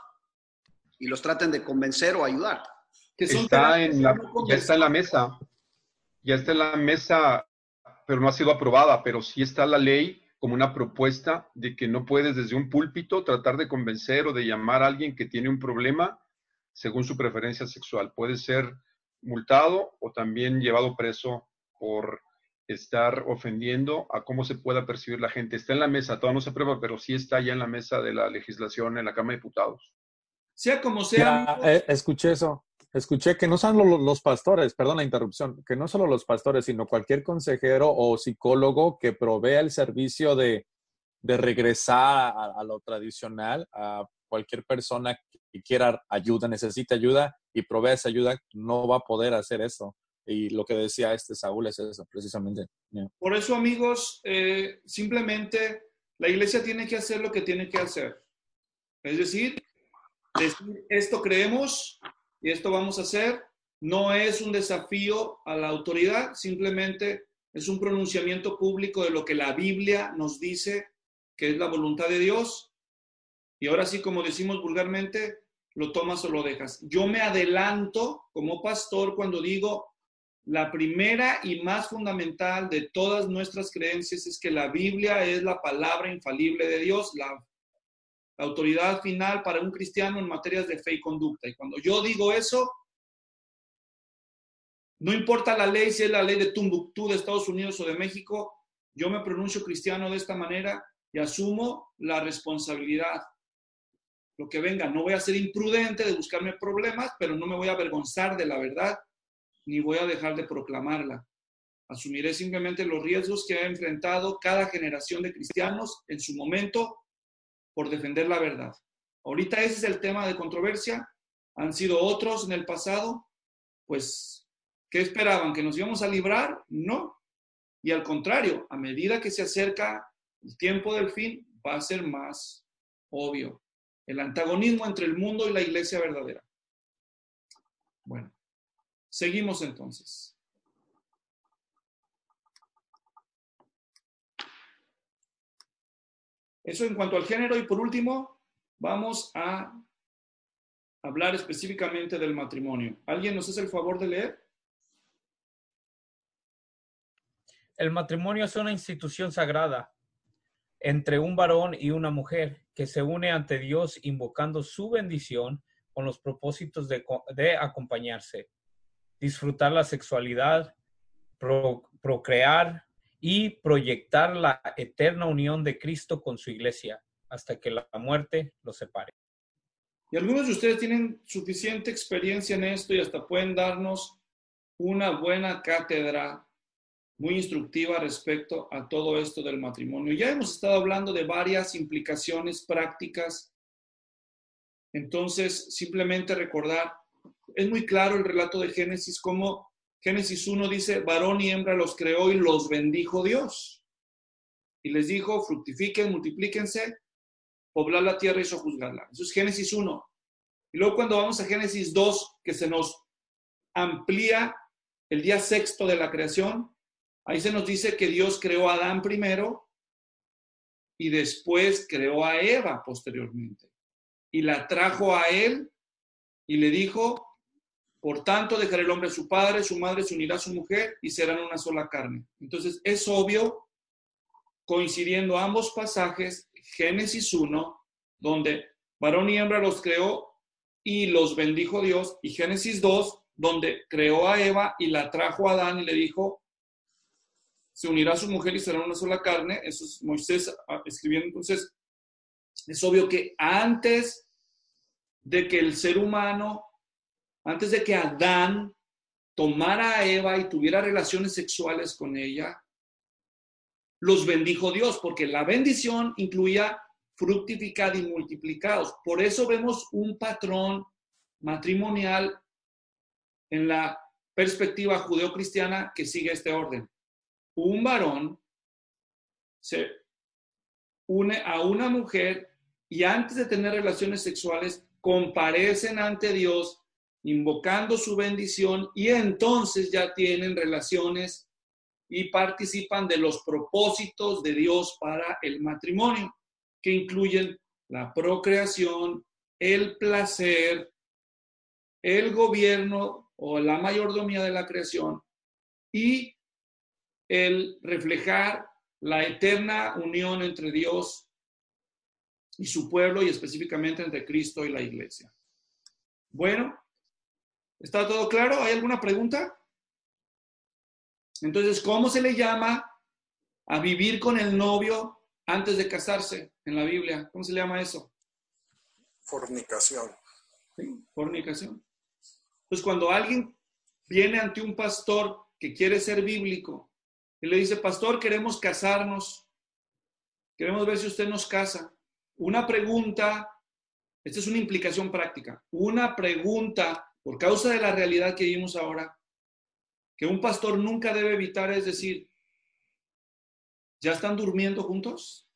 y los traten de convencer o ayudar. Está en la, ya está en la mesa, ya está en la mesa, pero no ha sido aprobada, pero sí está la ley como una propuesta de que no puedes desde un púlpito tratar de convencer o de llamar a alguien que tiene un problema según su preferencia sexual. Puede ser multado o también llevado preso por estar ofendiendo a cómo se pueda percibir la gente. Está en la mesa, todavía no se aprueba, pero sí está ya en la mesa de la legislación en la Cámara de Diputados. Sea como sea. Ya, eh, escuché eso. Escuché que no son los, los pastores, perdón la interrupción, que no solo los pastores, sino cualquier consejero o psicólogo que provea el servicio de, de regresar a, a lo tradicional, a cualquier persona que quiera ayuda, necesita ayuda y provee esa ayuda, no va a poder hacer eso. Y lo que decía este Saúl es eso, precisamente. Yeah. Por eso, amigos, eh, simplemente la iglesia tiene que hacer lo que tiene que hacer. Es decir, decir, esto creemos y esto vamos a hacer. No es un desafío a la autoridad, simplemente es un pronunciamiento público de lo que la Biblia nos dice que es la voluntad de Dios. Y ahora sí, como decimos vulgarmente, lo tomas o lo dejas. Yo me adelanto como pastor cuando digo, la primera y más fundamental de todas nuestras creencias es que la Biblia es la palabra infalible de Dios, la, la autoridad final para un cristiano en materias de fe y conducta. Y cuando yo digo eso, no importa la ley, si es la ley de Tumbuctú de Estados Unidos o de México, yo me pronuncio cristiano de esta manera y asumo la responsabilidad. Lo que venga, no voy a ser imprudente de buscarme problemas, pero no me voy a avergonzar de la verdad, ni voy a dejar de proclamarla. Asumiré simplemente los riesgos que ha enfrentado cada generación de cristianos en su momento por defender la verdad. Ahorita ese es el tema de controversia. Han sido otros en el pasado. Pues, ¿qué esperaban? ¿Que nos íbamos a librar? No. Y al contrario, a medida que se acerca el tiempo del fin, va a ser más obvio el antagonismo entre el mundo y la iglesia verdadera. Bueno, seguimos entonces. Eso en cuanto al género. Y por último, vamos a hablar específicamente del matrimonio. ¿Alguien nos hace el favor de leer? El matrimonio es una institución sagrada entre un varón y una mujer que se une ante Dios invocando su bendición con los propósitos de, de acompañarse, disfrutar la sexualidad, pro, procrear y proyectar la eterna unión de Cristo con su iglesia hasta que la muerte los separe. Y algunos de ustedes tienen suficiente experiencia en esto y hasta pueden darnos una buena cátedra muy instructiva respecto a todo esto del matrimonio. Ya hemos estado hablando de varias implicaciones prácticas. Entonces, simplemente recordar, es muy claro el relato de Génesis, como Génesis uno dice, varón y hembra los creó y los bendijo Dios. Y les dijo, fructifiquen, multiplíquense, poblad la tierra y sojuzgadla. Eso es Génesis uno. Y luego cuando vamos a Génesis dos, que se nos amplía el día sexto de la creación, ahí se nos dice que Dios creó a Adán primero y después creó a Eva posteriormente. Y la trajo a él y le dijo, por tanto dejará el hombre a su padre, su madre se unirá a su mujer y serán una sola carne. Entonces es obvio, coincidiendo ambos pasajes, Génesis uno, donde varón y hembra los creó y los bendijo Dios, y Génesis dos, donde creó a Eva y la trajo a Adán y le dijo, se unirá a su mujer y será una sola carne. Eso es Moisés escribiendo. Entonces, es obvio que antes de que el ser humano, antes de que Adán tomara a Eva y tuviera relaciones sexuales con ella, los bendijo Dios, porque la bendición incluía fructificad y multiplicados. Por eso vemos un patrón matrimonial en la perspectiva judeocristiana que sigue este orden. Un varón se une a una mujer y antes de tener relaciones sexuales comparecen ante Dios invocando su bendición y entonces ya tienen relaciones y participan de los propósitos de Dios para el matrimonio, que incluyen la procreación, el placer, el gobierno o la mayordomía de la creación y el reflejar la eterna unión entre Dios y su pueblo y específicamente entre Cristo y la iglesia. Bueno, ¿está todo claro? ¿Hay alguna pregunta? Entonces, ¿cómo se le llama a vivir con el novio antes de casarse en la Biblia? ¿Cómo se le llama eso? Fornicación. Sí, fornicación. Entonces, cuando alguien viene ante un pastor que quiere ser bíblico y le dice, pastor, queremos casarnos, queremos ver si usted nos casa. Una pregunta, esta es una implicación práctica, una pregunta por causa de la realidad que vivimos ahora, que un pastor nunca debe evitar, es decir, ¿ya están durmiendo juntos?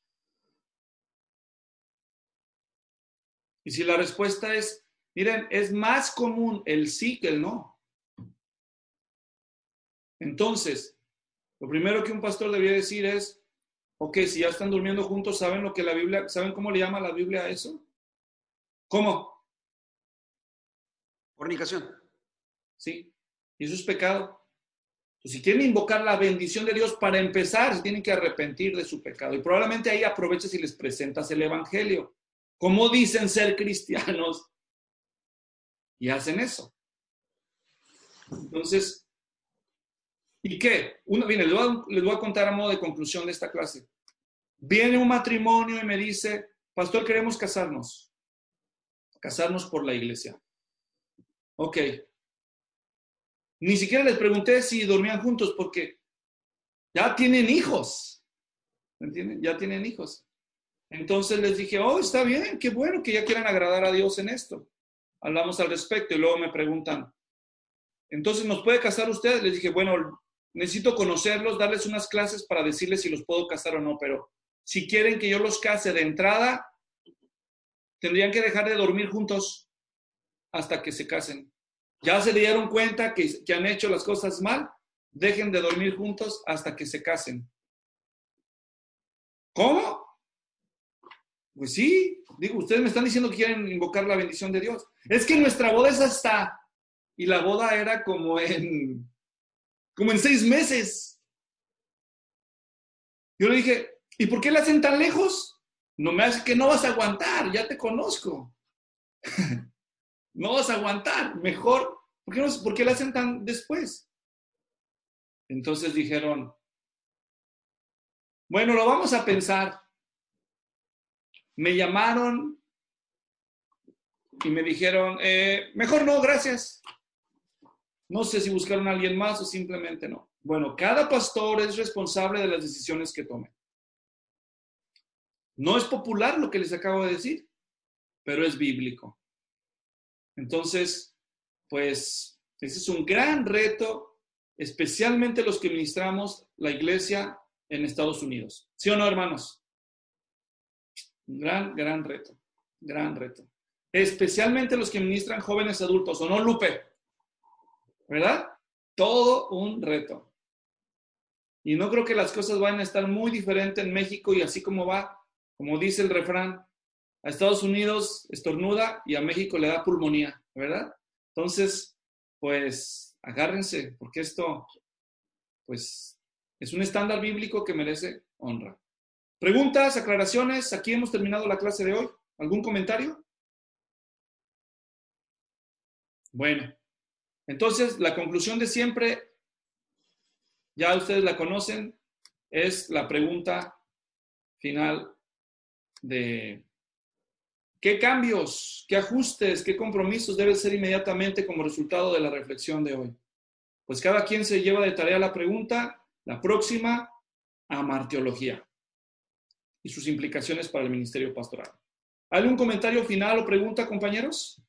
Y si la respuesta es, miren, es más común el sí que el no. Entonces, lo primero que un pastor debería decir es, ok, si ya están durmiendo juntos, ¿saben lo que la Biblia, saben cómo le llama la Biblia a eso? ¿Cómo? Fornicación. Sí, y eso es pecado. Entonces, si quieren invocar la bendición de Dios, para empezar, se tienen que arrepentir de su pecado. Y probablemente ahí aproveches y les presentas el evangelio. ¿Cómo dicen ser cristianos? Y hacen eso. Entonces, ¿y qué? Uno, viene, les voy, a, les voy a contar a modo de conclusión de esta clase. Viene un matrimonio y me dice, pastor, queremos casarnos. Casarnos por la iglesia. Ok. Ni siquiera les pregunté si dormían juntos porque ya tienen hijos. ¿Me entienden? Ya tienen hijos. Entonces les dije, oh, está bien, qué bueno que ya quieran agradar a Dios en esto. Hablamos al respecto y luego me preguntan, entonces, ¿nos puede casar usted? Les dije, bueno, necesito conocerlos, darles unas clases para decirles si los puedo casar o no, pero si quieren que yo los case de entrada, tendrían que dejar de dormir juntos hasta que se casen. Ya se dieron cuenta que, que han hecho las cosas mal, dejen de dormir juntos hasta que se casen. ¿Cómo? Pues sí, digo, ustedes me están diciendo que quieren invocar la bendición de Dios. Es que nuestra boda es hasta... Y la boda era como en, como en seis meses. Yo le dije, ¿y por qué la hacen tan lejos? No me hace que no vas a aguantar, ya te conozco. No vas a aguantar, mejor. ¿Por qué, no, ¿Por qué la hacen tan después? Entonces dijeron, bueno, lo vamos a pensar. Me llamaron y me dijeron, eh, mejor no, gracias. No sé si buscaron a alguien más o simplemente no. Bueno, cada pastor es responsable de las decisiones que tome. No es popular lo que les acabo de decir, pero es bíblico. Entonces, pues, ese es un gran reto, especialmente los que ministramos la iglesia en Estados Unidos. ¿Sí o no, hermanos? Un gran, gran reto, gran reto. Especialmente los que ministran jóvenes adultos, ¿o no, Lupe? ¿Verdad? Todo un reto. Y no creo que las cosas vayan a estar muy diferentes en México y así como va, como dice el refrán, a Estados Unidos estornuda y a México le da pulmonía, ¿verdad? Entonces, pues, agárrense, porque esto, pues, es un estándar bíblico que merece honra. ¿Preguntas, aclaraciones? Aquí hemos terminado la clase de hoy. ¿Algún comentario? Bueno. Entonces, la conclusión de siempre, ya ustedes la conocen, es la pregunta final de ¿qué cambios, qué ajustes, qué compromisos deben ser inmediatamente como resultado de la reflexión de hoy? Pues cada quien se lleva de tarea la pregunta, la próxima, amarteología y sus implicaciones para el ministerio pastoral. ¿Algún comentario final o pregunta, compañeros?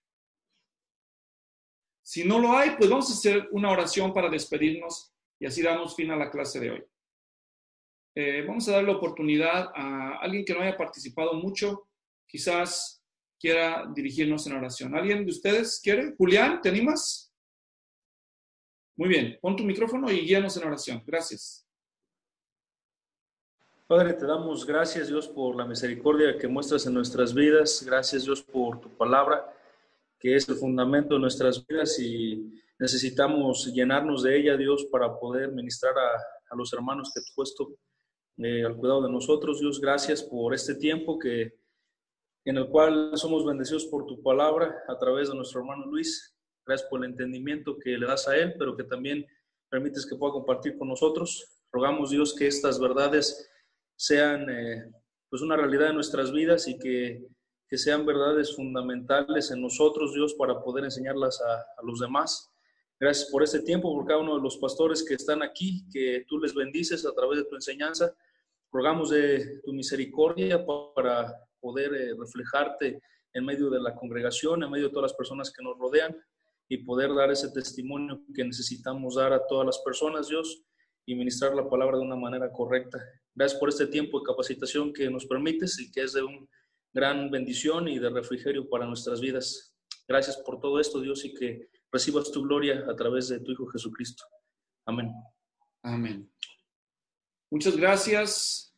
Si no lo hay, pues vamos a hacer una oración para despedirnos y así damos fin a la clase de hoy. Eh, vamos a dar la oportunidad a alguien que no haya participado mucho, quizás quiera dirigirnos en oración. ¿Alguien de ustedes quiere? Julián, ¿te animas? Muy bien, pon tu micrófono y guíanos en oración. Gracias. Padre, te damos gracias, Dios, por la misericordia que muestras en nuestras vidas. Gracias, Dios, por tu palabra, que es el fundamento de nuestras vidas y necesitamos llenarnos de ella, Dios, para poder ministrar a, a los hermanos que tú has puesto eh, al cuidado de nosotros. Dios, gracias por este tiempo que, en el cual somos bendecidos por tu palabra a través de nuestro hermano Luis. Gracias por el entendimiento que le das a él, pero que también permites que pueda compartir con nosotros. Rogamos, Dios, que estas verdades sean eh, pues una realidad de nuestras vidas y que, que sean verdades fundamentales en nosotros, Dios, para poder enseñarlas a, a los demás. Gracias por este tiempo, por cada uno de los pastores que están aquí, que tú les bendices a través de tu enseñanza. Rogamos de tu misericordia para poder eh, reflejarte en medio de la congregación, en medio de todas las personas que nos rodean y poder dar ese testimonio que necesitamos dar a todas las personas, Dios, y ministrar la palabra de una manera correcta. Gracias por este tiempo de capacitación que nos permites y que es de una gran bendición y de refrigerio para nuestras vidas. Gracias por todo esto, Dios, y que recibas tu gloria a través de tu Hijo Jesucristo. Amén. Amén. Muchas gracias.